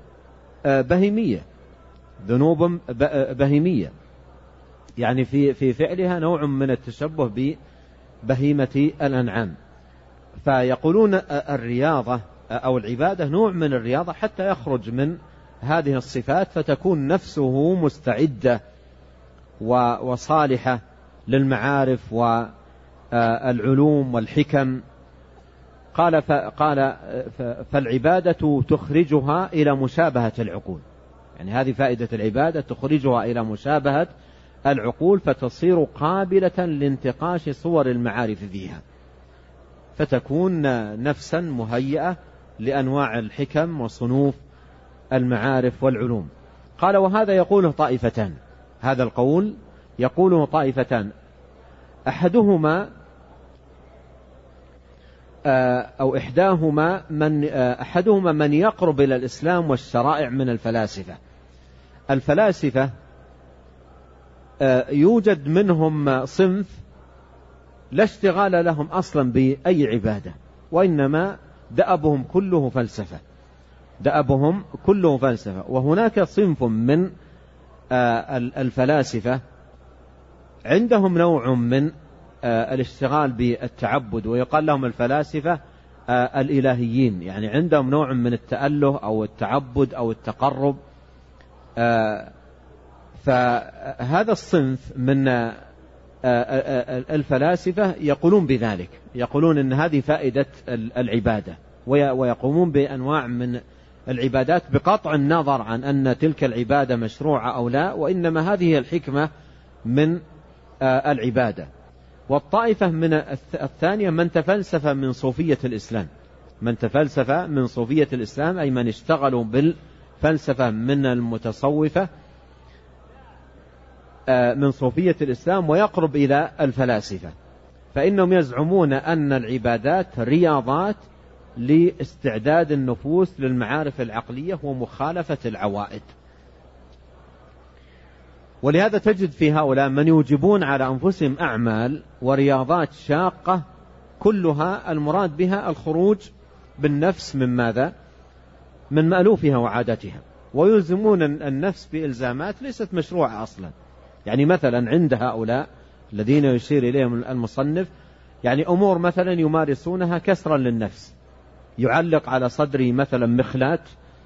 بهيمية، يعني في فعلها نوع من التشبه ببهيمة الأنعام. فيقولون الرياضة أو العبادة نوع من الرياضة حتى يخرج من هذه الصفات، فتكون نفسه مستعدة وصالحة للمعارف والعلوم والحكم. قال فالعبادة تخرجها إلى مشابهة العقول، يعني هذه فائدة العبادة، تخرجها إلى مشابهة العقول، فتصير قابلة لانتقاش صور المعارف فيها. فتكون نفسا مهيئة لأنواع الحكم وصنوف المعارف والعلوم. قال وهذا يقوله طائفتان، هذا القول يقوله طائفتان، أحدهما أو إحداهما أحدهما من يقرب إلى الإسلام والشرائع من الفلاسفة. الفلاسفة يوجد منهم صنف لا اشتغال لهم أصلا بأي عبادة، وإنما دأبهم كله فلسفة، دأبهم كله فلسفة. وهناك صنف من الفلاسفة عندهم نوع من الاشتغال بالتعبد، ويقال لهم الفلاسفة الإلهيين، يعني عندهم نوع من التأله أو التعبد أو التقرب. فهذا الصنف من الفلاسفة يقولون بذلك، يقولون أن هذه فائدة العبادة، ويقومون بأنواع من العبادات بقطع النظر عن أن تلك العبادة مشروعة أو لا، وإنما هذه هي الحكمة من العبادة. والطائفة من الثانية من تفلسف من صوفية الإسلام، من تفلسف من صوفية الإسلام أي من اشتغلوا بالفلسفة من المتصوفة من صوفية الإسلام ويقرب إلى الفلاسفة، فإنهم يزعمون أن العبادات رياضات لاستعداد النفوس للمعارف العقلية ومخالفة العوائد. ولهذا تجد في هؤلاء من يوجبون على أنفسهم أعمال ورياضات شاقة كلها المراد بها الخروج بالنفس من ماذا؟ من مألوفها وعادتها، ويلزمون النفس بإلزامات ليست مشروعة أصلا. يعني مثلا عند هؤلاء الذين يشير إليهم المصنف يعني أمور مثلا يمارسونها كسرا للنفس، يعلق على صدره مثلا مخلات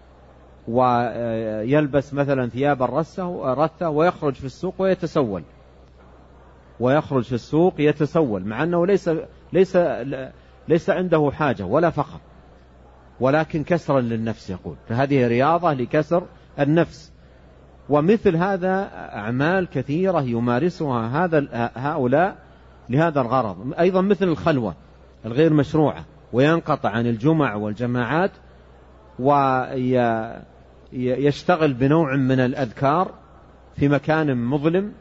ويلبس مثلا ثياب الرثة ويخرج في السوق ويتسول، ويخرج في السوق يتسول مع أنه ليس عنده حاجة ولا فقر، ولكن كسرا للنفس يقول، فهذه رياضة لكسر النفس. ومثل هذا أعمال كثيرة يمارسها هؤلاء لهذا الغرض. أيضا مثل الخلوة الغير مشروعة، وينقطع عن الجمع والجماعات ويشتغل بنوع من الأذكار في مكان مظلم،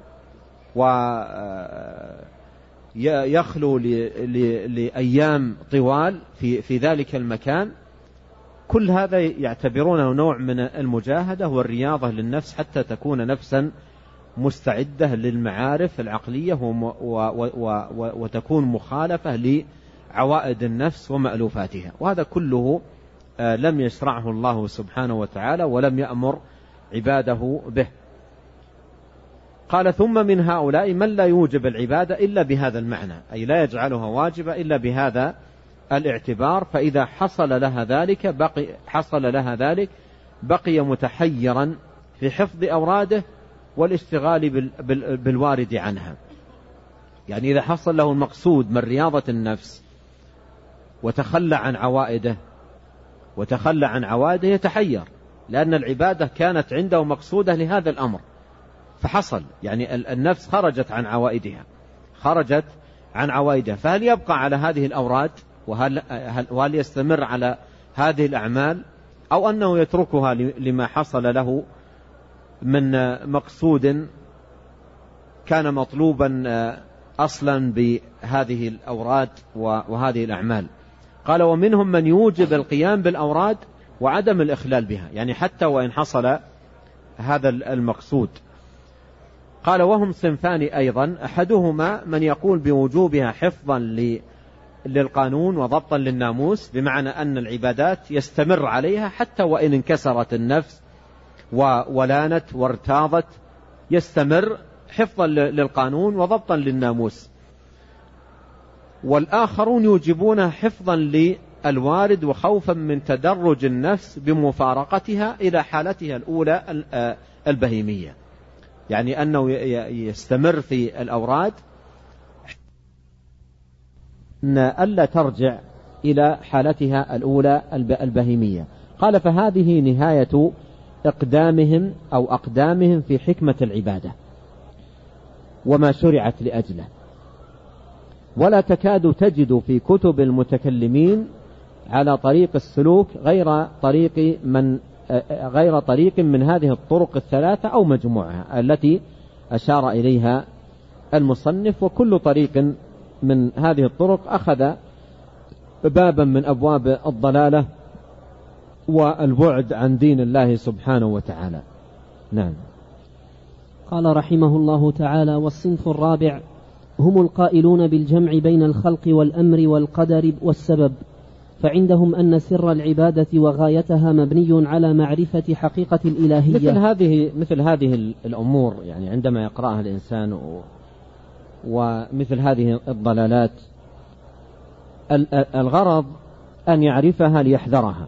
ويخلو لأيام طوال في ذلك المكان. كل هذا يعتبرونه نوع من المجاهدة والرياضة للنفس حتى تكون نفسا مستعدة للمعارف العقلية وتكون مخالفة لعوائد النفس ومألوفاتها. وهذا كله لم يشرعه الله سبحانه وتعالى ولم يأمر عباده به. قال ثم من هؤلاء من لا يوجب العبادة إلا بهذا المعنى، أي لا يجعلها واجبة إلا بهذا الاعتبار، فإذا حصل لها ذلك بقي متحيرا في حفظ أوراده والاشتغال بالوارد عنها. يعني إذا حصل له المقصود من رياضة النفس وتخلى عن عوائده يتحير، لأن العبادة كانت عنده مقصودة لهذا الأمر فحصل، يعني النفس خرجت عن عوائدها، فهل يبقى على هذه الأوراد وهل يستمر على هذه الأعمال، أو أنه يتركها لما حصل له من مقصود كان مطلوبا أصلا بهذه الأوراد وهذه الأعمال. قال ومنهم من يوجب القيام بالأوراد وعدم الإخلال بها، يعني حتى وإن حصل هذا المقصود. قال وهم صنفان أيضا، أحدهما من يقول بوجوبها حفظا للقانون وضبطا للناموس، بمعنى أن العبادات يستمر عليها حتى وإن انكسرت النفس ولانت وارتاضت، يستمر حفظا للقانون وضبطا للناموس. والآخرون يوجبونها حفظا للوارد وخوفا من تدرج النفس بمفارقتها إلى حالتها الأولى البهيمية، يعني أنه يستمر في الأوراد ألا ترجع إلى حالتها الأولى البهيمية. قال فهذه نهاية أقدامهم في حكمة العبادة وما شرعت لأجله. ولا تكاد تجد في كتب المتكلمين على طريق السلوك غير طريق من هذه الطرق الثلاثة أو مجموعها التي أشار إليها المصنف. وكل طريق من هذه الطرق أخذ بابا من أبواب الضلالة والبعد عن دين الله سبحانه وتعالى. نعم. قال رحمه الله تعالى: والصنف الرابع هم القائلون بالجمع بين الخلق والأمر والقدر والسبب، فعندهم أن سر العبادة وغايتها مبني على معرفة حقيقة الإلهية. مثل هذه الأمور يعني عندما يقرأها الإنسان ومثل هذه الضلالات الغرض أن يعرفها ليحذرها،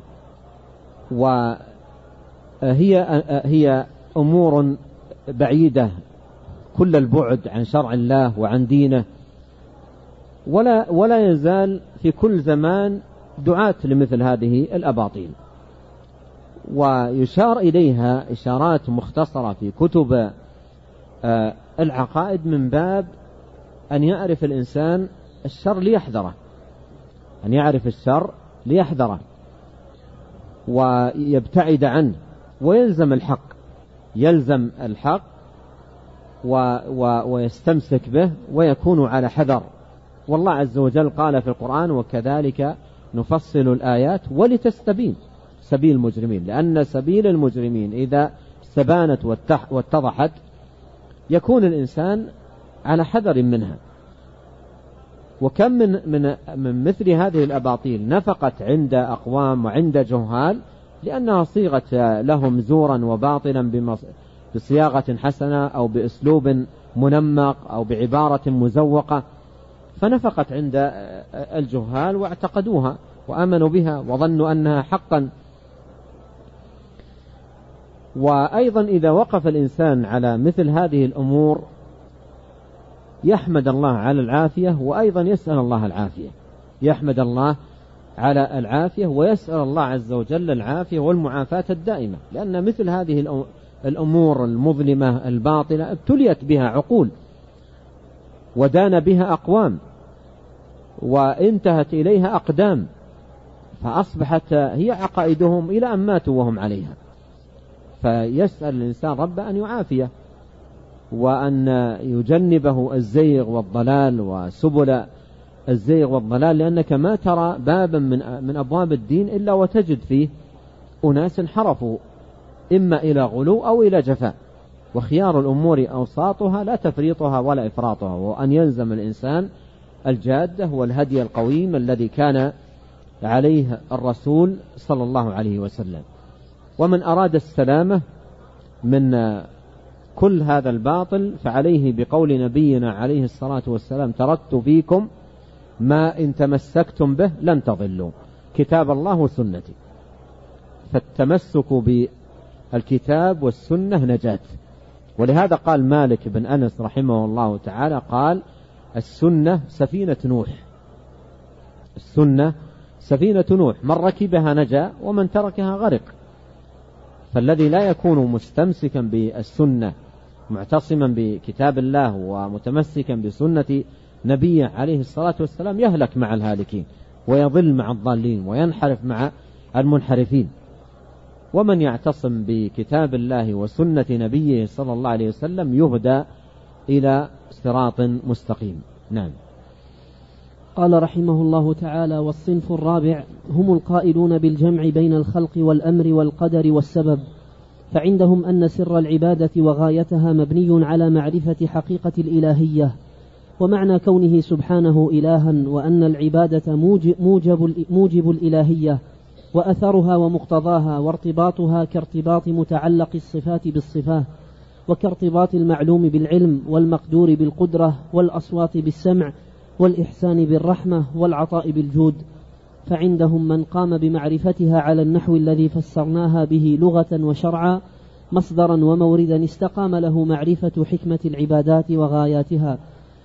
وهي أمور بعيدة كل البعد عن شرع الله وعن دينه، ولا يزال في كل زمان دعاة لمثل هذه الأباطيل، ويشار إليها إشارات مختصرة في كتب العقائد من باب أن يعرف الإنسان الشر ليحذره، أن يعرف الشر ليحذره ويبتعد عنه ويلزم الحق ويستمسك به ويكون على حذر. والله عز وجل قال في القرآن: وكذلك نفصل الآيات ولتستبين سبيل المجرمين، لأن سبيل المجرمين إذا استبانت واتضحت يكون الإنسان على حذر منها. وكم من مثل هذه الأباطيل نفقت عند أقوام وعند جهال لأنها صيغت لهم زورا وباطلا بصياغة حسنة أو بأسلوب منمق أو بعبارة مزوقة، فنفقت عند الجهال واعتقدوها وآمنوا بها وظنوا أنها حقا. وأيضا إذا وقف الإنسان على مثل هذه الأمور يحمد الله على العافية، وأيضا يسأل الله العافية، يحمد الله على العافية ويسأل الله عز وجل العافية والمعافاة الدائمة، لأن مثل هذه الأمور المظلمة الباطلة ابتليت بها عقول ودان بها أقوام وانتهت إليها أقدام، فأصبحت هي عقائدهم إلى أن ماتوا وهم عليها. فيسأل الإنسان رب أن يعافيه وأن يجنبه الزيغ والضلال وسبل الزيغ والضلال، لأنك ما ترى بابا من أبواب الدين إلا وتجد فيه أناس انحرفوا إما إلى غلو أو إلى جفاء، وخيار الأمور أوساطها لا تفريطها ولا إفراطها، وأن يلزم الإنسان الجادة والهدي القويم الذي كان عليه الرسول صلى الله عليه وسلم. ومن أراد السلامة من كل هذا الباطل فعليه بقول نبينا عليه الصلاة والسلام: تركت فيكم ما إن تمسكتم به لن تضلوا، كتاب الله وسنتي. فالتمسك بالكتاب والسنة نجاة. ولهذا قال مالك بن أنس رحمه الله تعالى قال: السنة سفينة نوح، السنة سفينة نوح، من ركبها نجا ومن تركها غرق. فالذي لا يكون مستمسكا بالسنة معتصما بكتاب الله ومتمسكا بسنة نبيه عليه الصلاة والسلام يهلك مع الهالكين ويضل مع الضالين وينحرف مع المنحرفين. ومن يعتصم بكتاب الله وسنة نبيه صلى الله عليه وسلم يهدى إلى صراط مستقيم. نعم. قال رحمه الله تعالى: والصنف الرابع هم القائلون بالجمع بين الخلق والأمر والقدر والسبب، فعندهم أن سر العبادة وغايتها مبني على معرفة حقيقة الإلهية ومعنى كونه سبحانه إلها، وأن العبادة موجب الإلهية وأثرها ومقتضاها وارتباطها كارتباط متعلق الصفات بالصفات، وكارتباط المعلوم بالعلم والمقدور بالقدرة والأصوات بالسمع والإحسان بالرحمة والعطاء بالجود. فعندهم من قام بمعرفتها على النحو الذي فسرناها به لغة وشرعا مصدرا وموردا استقام له معرفة حكمة العبادات وغاياتها،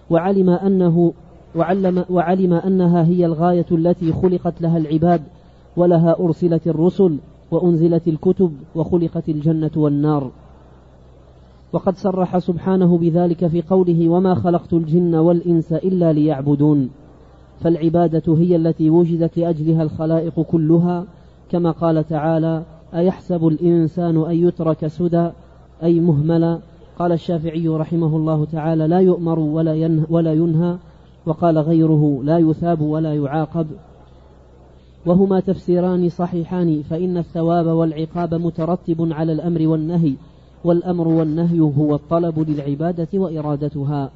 وعلم أنها هي الغاية التي خلقت لها العباد ولها أرسلت الرسل وأنزلت الكتب وخلقت الجنة والنار. وقد صرح سبحانه بذلك في قوله وما خلقت الجن والإنس إلا ليعبدون، فالعبادة هي التي وجدت لأجلها الخلائق كلها، كما قال تعالى أيحسب الإنسان أن يترك سدى أي مهملا. قال الشافعي رحمه الله تعالى لا يؤمر ولا ينهى، وقال غيره لا يثاب ولا يعاقب، وهما تفسيران صحيحان، فإن الثواب والعقاب مترتب على الأمر والنهي، والأمر والنهي هو الطلب للعبادة وإرادتها.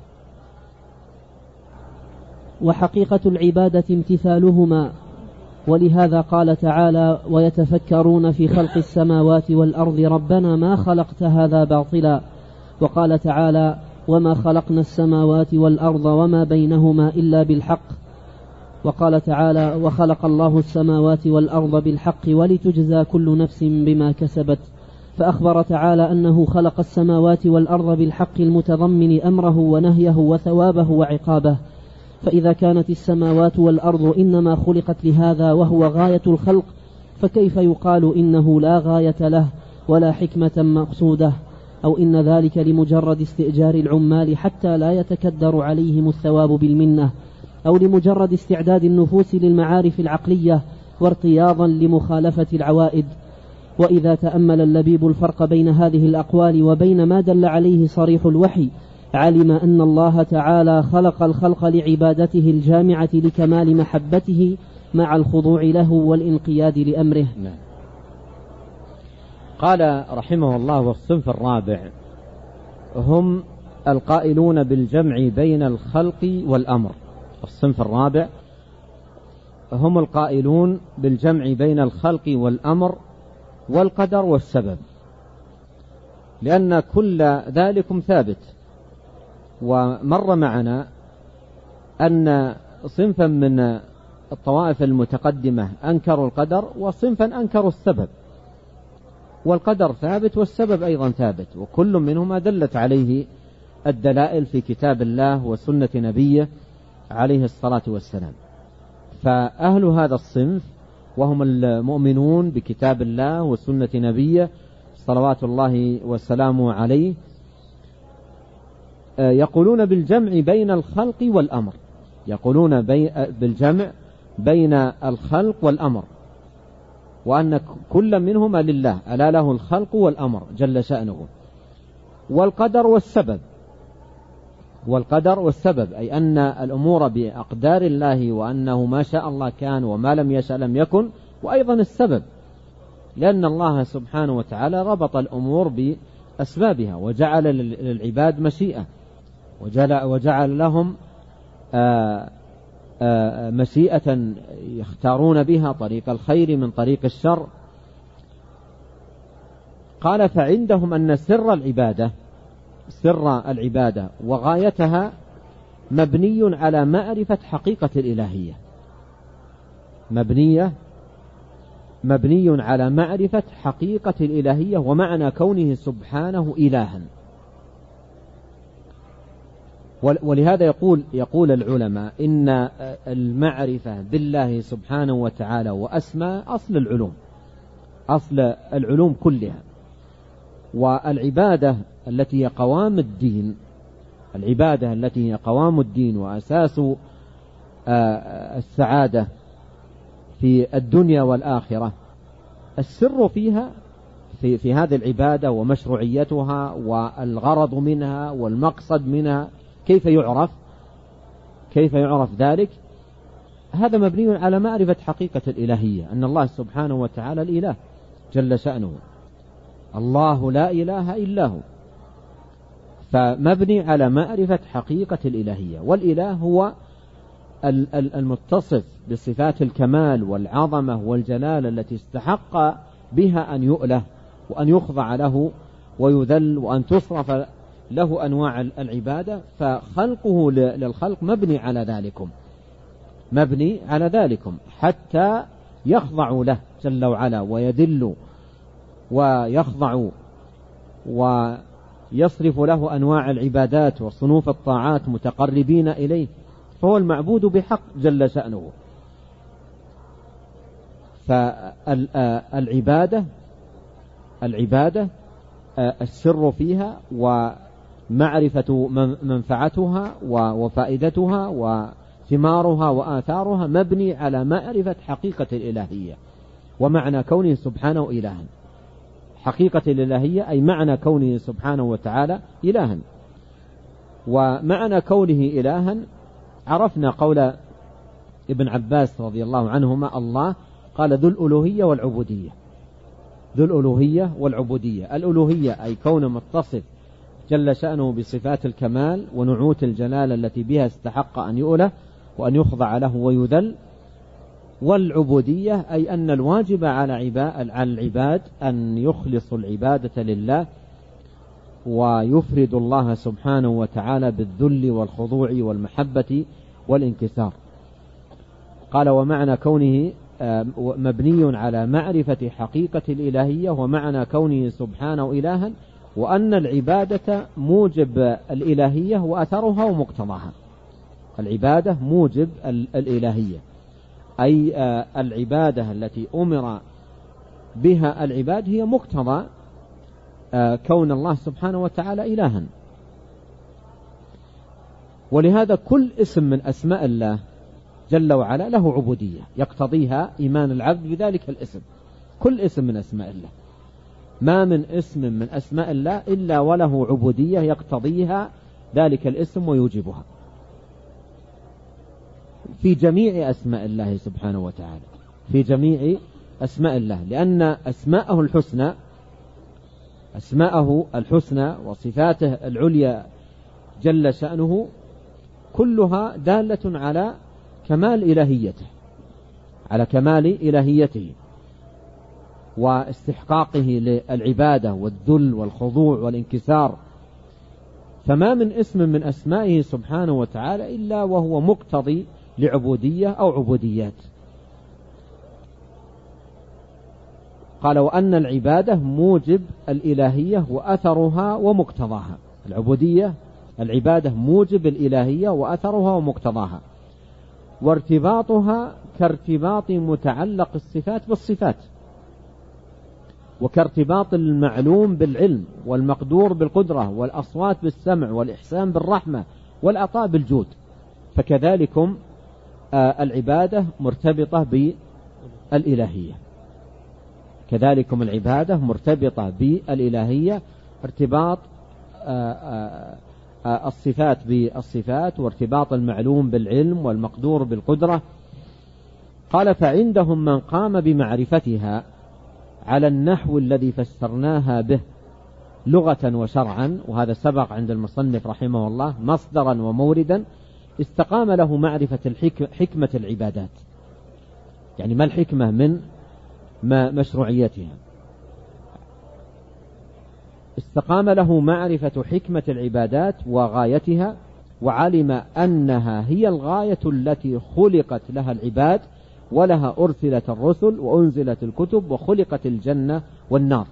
وحقيقة العبادة امتثالهما، ولهذا قال تعالى ويتفكرون في خلق السماوات والأرض ربنا ما خلقت هذا باطلا، وقال تعالى وما خلقنا السماوات والأرض وما بينهما إلا بالحق، وقال تعالى وخلق الله السماوات والأرض بالحق ولتجزى كل نفس بما كسبت، فأخبر تعالى أنه خلق السماوات والأرض بالحق المتضمن أمره ونهيه وثوابه وعقابه. فإذا كانت السماوات والأرض إنما خلقت لهذا وهو غاية الخلق، فكيف يقال إنه لا غاية له ولا حكمة مقصودة، أو إن ذلك لمجرد استئجار العمال حتى لا يتكدر عليهم الثواب بالمنة، أو لمجرد استعداد النفوس للمعارف العقلية وارتياضا لمخالفة العوائد. وإذا تأمل اللبيب الفرق بين هذه الأقوال وبين ما دل عليه صريح الوحي، علم أن الله تعالى خلق الخلق لعبادته الجامعة لكمال محبته مع الخضوع له والانقياد لأمره. قال رحمه الله والصنف الرابع هم القائلون بالجمع بين الخلق والأمر. الصنف الرابع هم القائلون بالجمع بين الخلق والأمر والقدر والسبب، لأن كل ذلكم ثابت. ومر معنا أن صنفا من الطوائف المتقدمة أنكروا القدر، وصنفا أنكروا السبب، والقدر ثابت والسبب أيضا ثابت، وكل منهما دلت عليه الدلائل في كتاب الله وسنة نبيه عليه الصلاة والسلام. فأهل هذا الصنف وهم المؤمنون بكتاب الله وسنة نبيه صلوات الله وسلامه عليه يقولون بالجمع بين الخلق والأمر، يقولون بالجمع بين الخلق والأمر، وأن كل منهما لله، ألا له الخلق والأمر جل شأنه، والقدر والسبب. والقدر والسبب أي أن الأمور بأقدار الله، وأنه ما شاء الله كان وما لم يشاء لم يكن، وأيضا السبب، لأن الله سبحانه وتعالى ربط الأمور بأسبابها وجعل للعباد مشيئة، وجعل لهم مشيئة يختارون بها طريق الخير من طريق الشر. قال فعندهم أن سر العبادة وغايتها مبني على معرفة حقيقة الإلهية، مبني على معرفة حقيقة الإلهية ومعنى كونه سبحانه إلها. ولهذا يقول العلماء إن المعرفة بالله سبحانه وتعالى وأسماء أصل العلوم كلها. والعبادة التي هي قوام الدين وأساس السعادة في الدنيا والآخرة، السر فيها في هذه العبادة ومشروعيتها والغرض منها والمقصد منها كيف يعرف ذلك. هذا مبني على معرفة حقيقة الإلهية، أن الله سبحانه وتعالى الإله جل شأنه، الله لا إله إلا هو، فمبني على معرفة حقيقة الإلهية. والإله هو المتصف بصفات الكمال والعظمة والجلال التي استحق بها أن يؤله وأن يخضع له ويذل وأن تصرف له أنواع العبادة. فخلقه للخلق مبني على ذلكم حتى يخضعوا له جل وعلا ويذلوا ويخضعوا ويصرف له أنواع العبادات وصنوف الطاعات متقربين إليه، فهو المعبود بحق جل شأنه. فالعبادة السر فيها ومعرفة منفعتها وفائدتها وثمارها وآثارها مبني على معرفة حقيقة الإلهية ومعنى كونه سبحانه إلها. حقيقة الإلهية أي معنى كونه سبحانه وتعالى إلها. ومعنى كونه إلها عرفنا قول ابن عباس رضي الله عنهما: الله قال ذو الألوهية والعبودية. ذو الألوهية والعبودية. الألوهية أي كونه متصف جل شأنه بصفات الكمال ونعوت الجلال التي بها استحق أن يؤله وأن يخضع له ويذل. والعبودية أي أن الواجب على العباد أن يخلصوا العبادة لله ويفرد الله سبحانه وتعالى بالذل والخضوع والمحبة والانكسار. قال: ومعنى كونه مبني على معرفة حقيقة الإلهية ومعنى كونه سبحانه إلها وأن العبادة موجب الإلهية وأثرها ومقتضاها. العبادة موجب الإلهية أي العبادة التي أمر بها العباد هي مقتضى كون الله سبحانه وتعالى إلها. ولهذا كل اسم من أسماء الله جل وعلا له عبودية يقتضيها إيمان العبد بذلك الاسم. كل اسم من أسماء الله، ما من اسم من أسماء الله إلا وله عبودية يقتضيها ذلك الاسم ويوجبها في جميع أسماء الله سبحانه وتعالى، في جميع أسماء الله، لأن أسماءه الحسنى وصفاته العليا جل شأنه كلها دالة على كمال إلهيته، على كمال إلهيته واستحقاقه للعبادة والذل والخضوع والانكسار. فما من اسم من أسمائه سبحانه وتعالى إلا وهو مقتضي لعبودية أو عبوديات. قال: وأن العبادة موجب الإلهية وأثرها ومقتضاها. العبودية العبادة موجب الإلهية وأثرها ومقتضاها، وارتباطها كارتباط متعلق الصفات بالصفات، وكارتباط المعلوم بالعلم والمقدور بالقدرة والأصوات بالسمع والإحسان بالرحمة والعطاء بالجود. فكذلكم العبادة مرتبطة بالإلهية، كذلكم العبادة مرتبطة بالإلهية، ارتباط الصفات بالصفات وارتباط المعلوم بالعلم والمقدور بالقدرة. قال: فعندهم من قام بمعرفتها على النحو الذي فسرناها به لغة وشرعا، وهذا سبق عند المصنف رحمه الله، مصدرا وموردا، استقام له معرفة حكمة العبادات. يعني ما الحكمة من مشروعيتها؟ استقام له معرفة حكمة العبادات وغايتها، وعلم أنها هي الغاية التي خلقت لها العباد ولها أرسلت الرسل وأنزلت الكتب وخلقت الجنة والنار.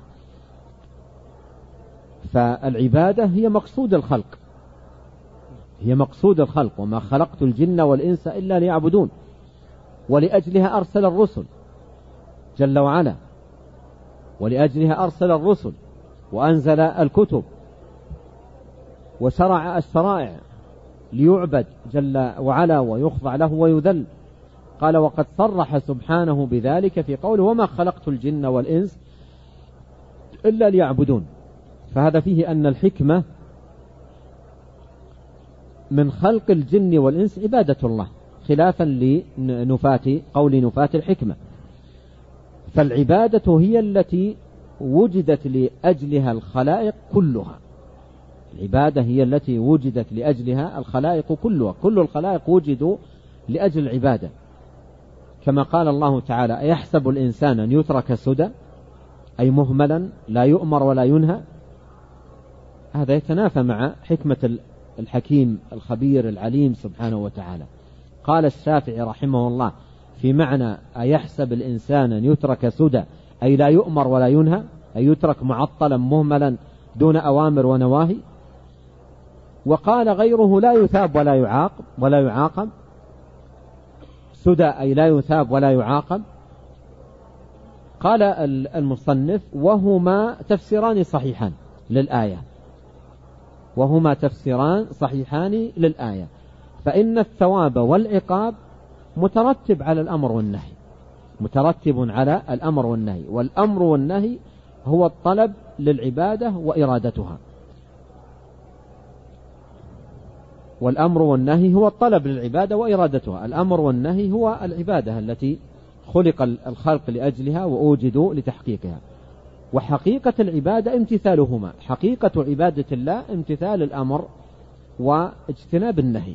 فالعبادة هي مقصود الخلق، هي مقصود الخلق، وما خلقت الجن والإنس إلا ليعبدون، ولأجلها أرسل الرسل جل وعلا، ولأجلها أرسل الرسل وأنزل الكتب وشرع الشرائع ليعبد جل وعلا ويخضع له ويذل. قال: وقد صرح سبحانه بذلك في قوله: وما خلقت الجن والإنس إلا ليعبدون. فهذا فيه أن الحكمة من خلق الجن والإنس عبادة الله، خلافا قول نفاة الحكمة. فالعبادة هي التي وجدت لأجلها الخلائق كلها، العبادة هي التي وجدت لأجلها الخلائق كلها، كل الخلائق وجدوا لأجل العبادة، كما قال الله تعالى: أيحسب الإنسان أن يترك سدى، أي مهملا لا يؤمر ولا ينهى. هذا يتنافى مع حكمة الحكيم الخبير العليم سبحانه وتعالى. قال الشافعي رحمه الله في معنى أيحسب الإنسان أن يترك سدى، أي لا يؤمر ولا ينهى، أي يترك معطلا مهملا دون أوامر ونواهي. وقال غيره: لا يثاب ولا يعاقب. سدى أي لا يثاب ولا يعاقب. قال المصنف: وهما تفسيران صحيحان، للآية، وهما تفسيران صحيحان للآية. فإن الثواب والعقاب مترتب على الأمر والنهي، مترتب على الأمر والنهي، والأمر والنهي هو الطلب للعبادة وإرادتها، والأمر والنهي هو الطلب للعبادة وإرادتها. الأمر والنهي هو العبادة التي خلق الخلق لأجلها وأوجدوا لتحقيقها، وحقيقة العبادة امتثالهما. حقيقة عبادة الله امتثال الأمر واجتناب النهي.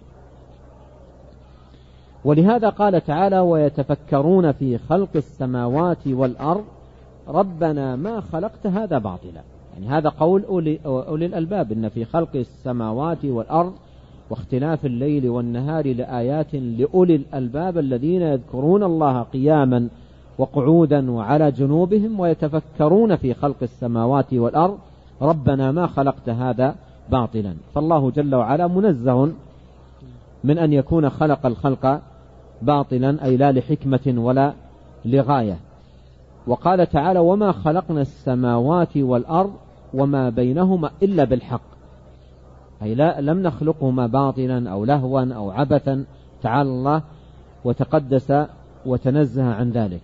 ولهذا قال تعالى: ويتفكرون في خلق السماوات والأرض ربنا ما خلقت هذا باطلا. يعني هذا قول أولي الألباب، إن في خلق السماوات والأرض واختلاف الليل والنهار لآيات لأولي الألباب الذين يذكرون الله قياما وقعودا وعلى جنوبهم ويتفكرون في خلق السماوات والأرض ربنا ما خلقت هذا باطلا. فالله جل وعلا منزه من أن يكون خلق الخلق باطلا، أي لا لحكمة ولا لغاية. وقال تعالى: وما خلقنا السماوات والأرض وما بينهما إلا بالحق، أي لم نخلقهما باطلا أو لهوا أو عبثا، تعالى الله وتقدس وتنزه عن ذلك.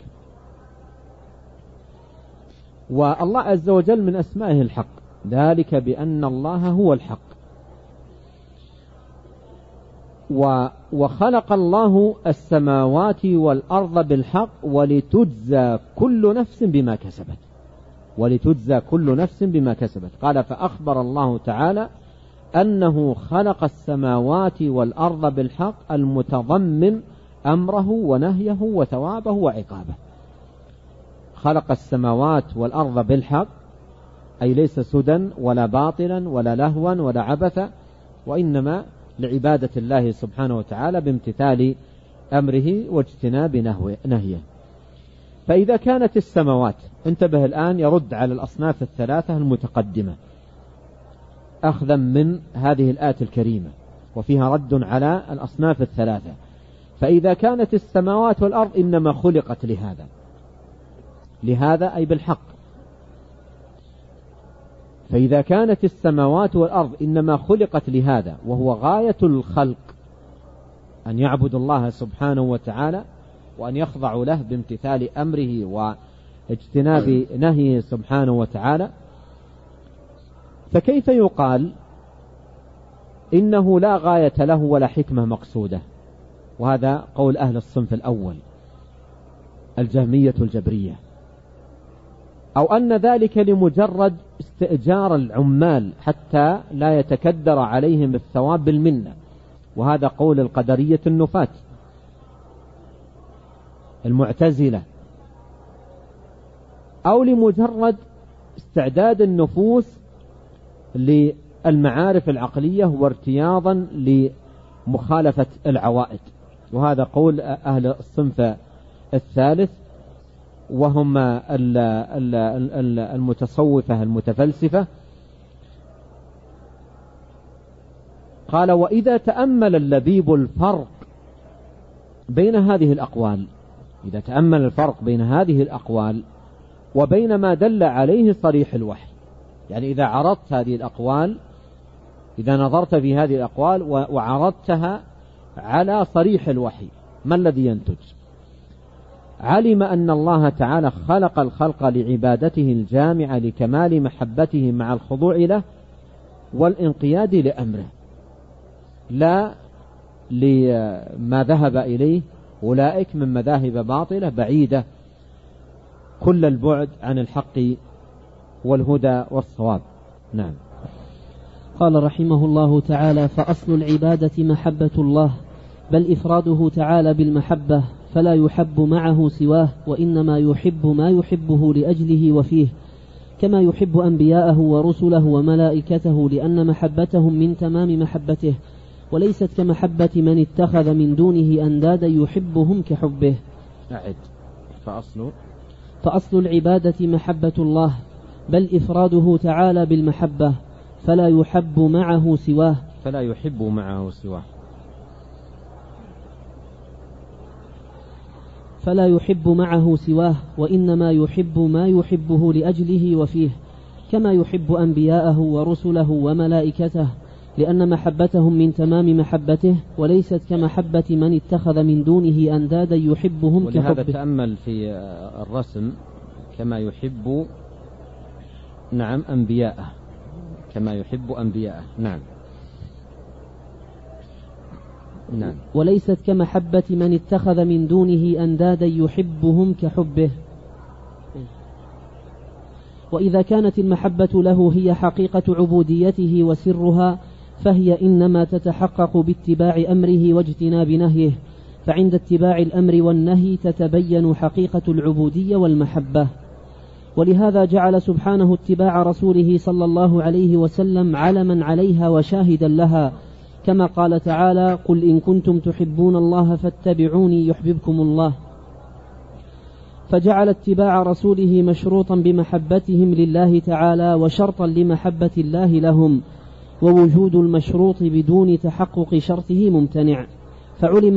والله عز وجل من أسمائه الحق، ذلك بأن الله هو الحق. وخلق الله السماوات والأرض بالحق ولتجزى كل نفس بما كسبت، ولتجزى كل نفس بما كسبت. قال: فأخبر الله تعالى أنه خلق السماوات والأرض بالحق المتضمن أمره ونهيه وثوابه وعقابه. خلق السماوات والأرض بالحق، أي ليس سدى ولا باطلا ولا لهوا ولا عبثا، وإنما لعبادة الله سبحانه وتعالى بامتثال أمره واجتناب نهيه. فإذا كانت السماوات، انتبه الآن، يرد على الأصناف الثلاثة المتقدمة أخذا من هذه الآية الكريمة، وفيها رد على الأصناف الثلاثة. فإذا كانت السماوات والأرض إنما خلقت لهذا أي بالحق، فإذا كانت السماوات والأرض إنما خلقت لهذا، وهو غاية الخلق أن يعبدوا الله سبحانه وتعالى وأن يخضعوا له بامتثال أمره واجتناب نهيه سبحانه وتعالى، فكيف يقال إنه لا غاية له ولا حكمة مقصودة؟ وهذا قول أهل الصنف الأول الجهمية الجبرية. أو أن ذلك لمجرد استئجار العمال حتى لا يتكدر عليهم الثواب بالمنة، وهذا قول القدرية النفاة المعتزلة. أو لمجرد استعداد النفوس للمعارف العقلية وارتياضا لمخالفة العوائد، وهذا قول أهل الصنف الثالث وهم المتصوفة المتفلسفة. قال: وإذا تأمل اللبيب الفرق بين هذه الأقوال، إذا تأمل الفرق بين هذه الأقوال وبين ما دل عليه صريح الوحي، يعني إذا عرضت هذه الأقوال، إذا نظرت في هذه الأقوال وعرضتها على صريح الوحي، ما الذي ينتج؟ علم أن الله تعالى خلق الخلق لعبادته الجامعة لكمال محبته مع الخضوع له والانقياد لأمره، لا لما ذهب إليه أولئك من مذاهب باطلة بعيدة كل البعد عن الحق والهدى والصواب. نعم. قال رحمه الله تعالى: فأصل العبادة محبة الله، بل إفراده تعالى بالمحبة، فلا يحب معه سواه، وإنما يحب ما يحبه لأجله وفيه، كما يحب أنبياءه ورسله وملائكته، لأن محبتهم من تمام محبته، وليست كمحبة من اتخذ من دونه أندادا يحبهم كحبه. أعد. فأصل العبادة محبة الله، بل إفراده تعالى بالمحبة، فلا يحب معه سواه. فلا يحب معه سواه. فلا يحب معه سواه، وإنما يحب ما يحبه لأجله وفيه، كما يحب أنبياءه ورسله وملائكته، لأن محبتهم من تمام محبته، وليست كمحبة من اتخذ من دونه أندادا يحبهم كحبه. ولهذا تأمل في الرسم كما يحب أنبياءه، كما يحب أنبياءه. نعم. وليست كمحبة من اتخذ من دونه أندادا يحبهم كحبه. وإذا كانت المحبة له هي حقيقة عبوديته وسرها، فهي إنما تتحقق باتباع أمره واجتناب نهيه، فعند اتباع الأمر والنهي تتبين حقيقة العبودية والمحبة. ولهذا جعل سبحانه اتباع رسوله صلى الله عليه وسلم علما عليها وشاهدا لها، كما قال تعالى: قل إن كنتم تحبون الله فاتبعوني يحببكم الله. فجعل اتباع رسوله مشروطا بمحبتهم لله تعالى وشرطا لمحبة الله لهم، ووجود المشروط بدون تحقق شرطه ممتنع، فعلم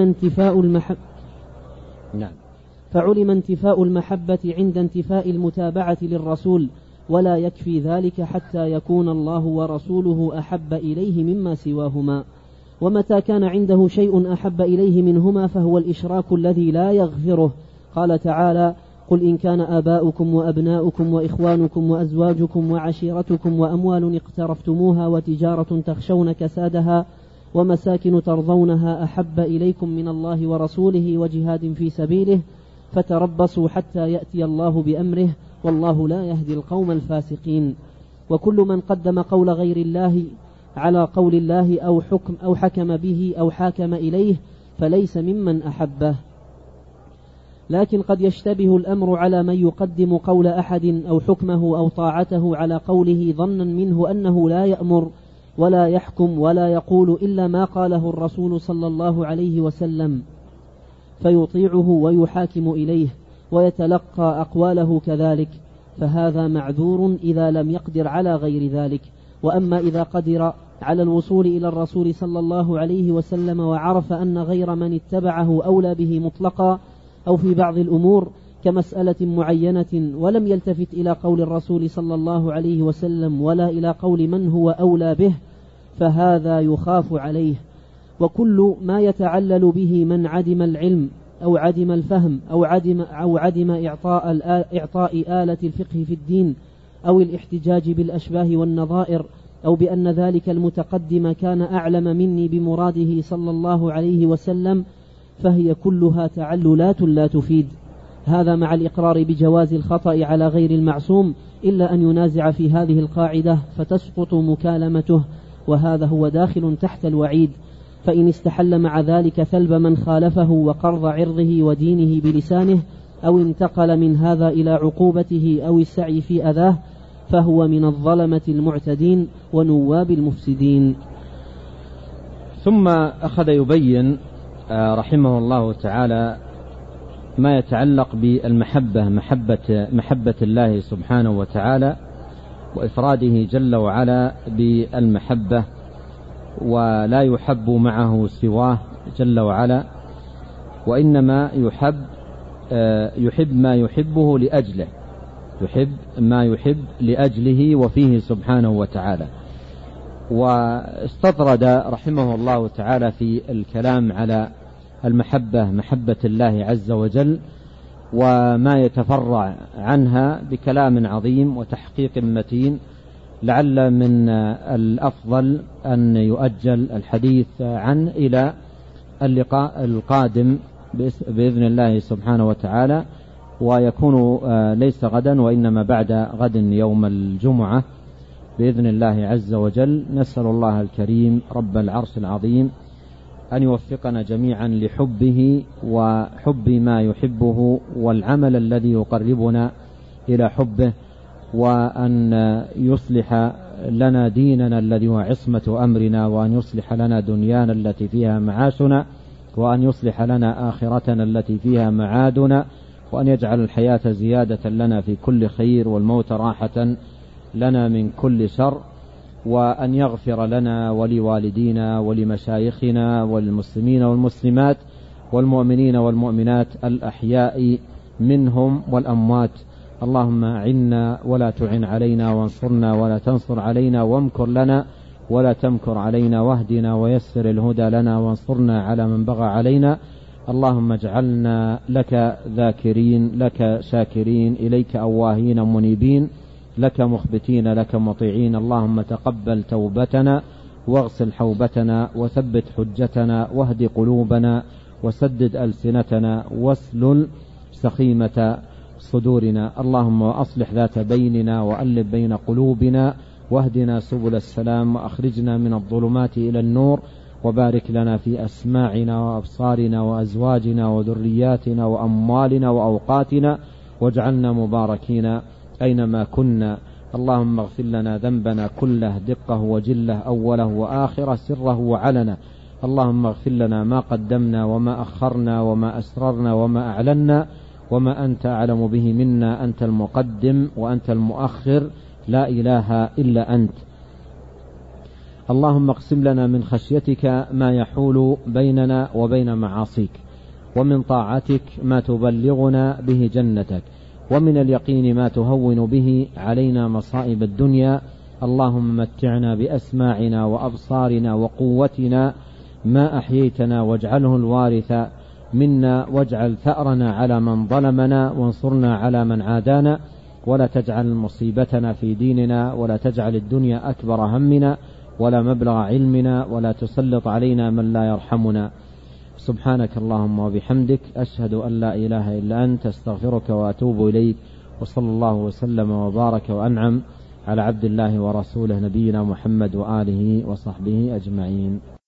انتفاء المحبة عند انتفاء المتابعة للرسول، ولا يكفي ذلك حتى يكون الله ورسوله أحب إليه مما سواهما. ومتى كان عنده شيء أحب إليه منهما فهو الإشراك الذي لا يغفره. قال تعالى: قل إن كان آباؤكم وأبناؤكم وإخوانكم وأزواجكم وعشيرتكم وأموال اقترفتموها وتجارة تخشون كسادها ومساكن ترضونها أحب إليكم من الله ورسوله وجهاد في سبيله فتربصوا حتى يأتي الله بأمره والله لا يهدي القوم الفاسقين. وكل من قدم قول غير الله على قول الله أو حكم به أو حاكم إليه فليس ممن أحبه. لكن قد يشتبه الأمر على من يقدم قول أحد أو حكمه أو طاعته على قوله ظنا منه أنه لا يأمر ولا يحكم ولا يقول إلا ما قاله الرسول صلى الله عليه وسلم، فيطيعه ويحاكم إليه ويتلقى أقواله كذلك، فهذا معذور إذا لم يقدر على غير ذلك. وأما إذا قدر على الوصول إلى الرسول صلى الله عليه وسلم وعرف أن غير من اتبعه أولى به مطلقا أو في بعض الأمور كمسألة معينة، ولم يلتفت إلى قول الرسول صلى الله عليه وسلم ولا إلى قول من هو أولى به، فهذا يخاف عليه. وكل ما يتعلل به من عدم العلم أو عدم الفهم أو عدم إعطاء آلة الفقه في الدين أو الاحتجاج بالأشباه والنظائر أو بأن ذلك المتقدم كان أعلم مني بمراده صلى الله عليه وسلم، فهي كلها تعللات لا تفيد. هذا مع الإقرار بجواز الخطأ على غير المعصوم، إلا أن ينازع في هذه القاعدة فتسقط مكالمته، وهذا هو داخل تحت الوعيد. فإن استحل مع ذلك ثلب من خالفه وقرض عرضه ودينه بلسانه أو انتقل من هذا إلى عقوبته أو السعي في أذاه فهو من الظلمة المعتدين ونواب المفسدين. ثم أخذ يبين رحمه الله تعالى ما يتعلق بالمحبة، محبة الله سبحانه وتعالى وإفراده جل وعلا بالمحبة، ولا يحب معه سواه جل وعلا، وإنما يحب ما يحبه لأجله، يحب ما يحب لأجله وفيه سبحانه وتعالى. واستطرد رحمه الله تعالى في الكلام على المحبة، محبة الله عز وجل وما يتفرع عنها بكلام عظيم وتحقيق متين، لعل من الأفضل أن يؤجل الحديث عنه إلى اللقاء القادم بإذن الله سبحانه وتعالى، ويكون ليس غدا وإنما بعد غد يوم الجمعة بإذن الله عز وجل. نسأل الله الكريم رب العرش العظيم أن يوفقنا جميعا لحبه وحب ما يحبه والعمل الذي يقربنا إلى حبه، وأن يصلح لنا ديننا الذي هو عصمة أمرنا، وأن يصلح لنا دنيانا التي فيها معاشنا، وأن يصلح لنا آخرتنا التي فيها معادنا، وأن يجعل الحياة زيادة لنا في كل خير والموت راحة لنا من كل شر، وأن يغفر لنا ولوالدينا ولمشايخنا والمسلمين والمسلمات والمؤمنين والمؤمنات الأحياء منهم والأموات. اللهم أعنا ولا تعن علينا، وانصرنا ولا تنصر علينا، وامكر لنا ولا تمكر علينا، واهدنا ويسر الهدى لنا، وانصرنا على من بغى علينا. اللهم اجعلنا لك ذاكرين، لك شاكرين، إليك أواهين منيبين، لك مخبتين، لك مطيعين. اللهم تقبل توبتنا واغسل حوبتنا وثبت حجتنا واهد قلوبنا وسدد ألسنتنا واسلل سخيمة صدورنا. اللهم وأصلح ذات بيننا وألف بين قلوبنا واهدنا سبل السلام وأخرجنا من الظلمات إلى النور، وبارك لنا في أسماعنا وأبصارنا وأزواجنا وذرياتنا وأموالنا وأوقاتنا، واجعلنا مباركين أينما كنا. اللهم اغفر لنا ذنبنا كله دقه وجله أوله وآخره سره وعلنه. اللهم اغفر لنا ما قدمنا وما أخرنا وما أسررنا وما أعلنا وما أنت أعلم به منا. أنت المقدم وأنت المؤخر، لا إله إلا أنت. اللهم اقسم لنا من خشيتك ما يحول بيننا وبين معاصيك، ومن طاعتك ما تبلغنا به جنتك، ومن اليقين ما تهون به علينا مصائب الدنيا. اللهم متعنا بأسماعنا وأبصارنا وقوتنا ما أحييتنا، واجعله الوارث منا، واجعل ثأرنا على من ظلمنا، وانصرنا على من عادانا، ولا تجعل مصيبتنا في ديننا، ولا تجعل الدنيا أكبر همنا ولا مبلغ علمنا، ولا تسلط علينا من لا يرحمنا. سبحانك اللهم وبحمدك، أشهد أن لا إله إلا أنت، استغفرك وأتوب إليك. وصلى الله وسلم وبارك وأنعم على عبد الله ورسوله نبينا محمد وآله وصحبه أجمعين.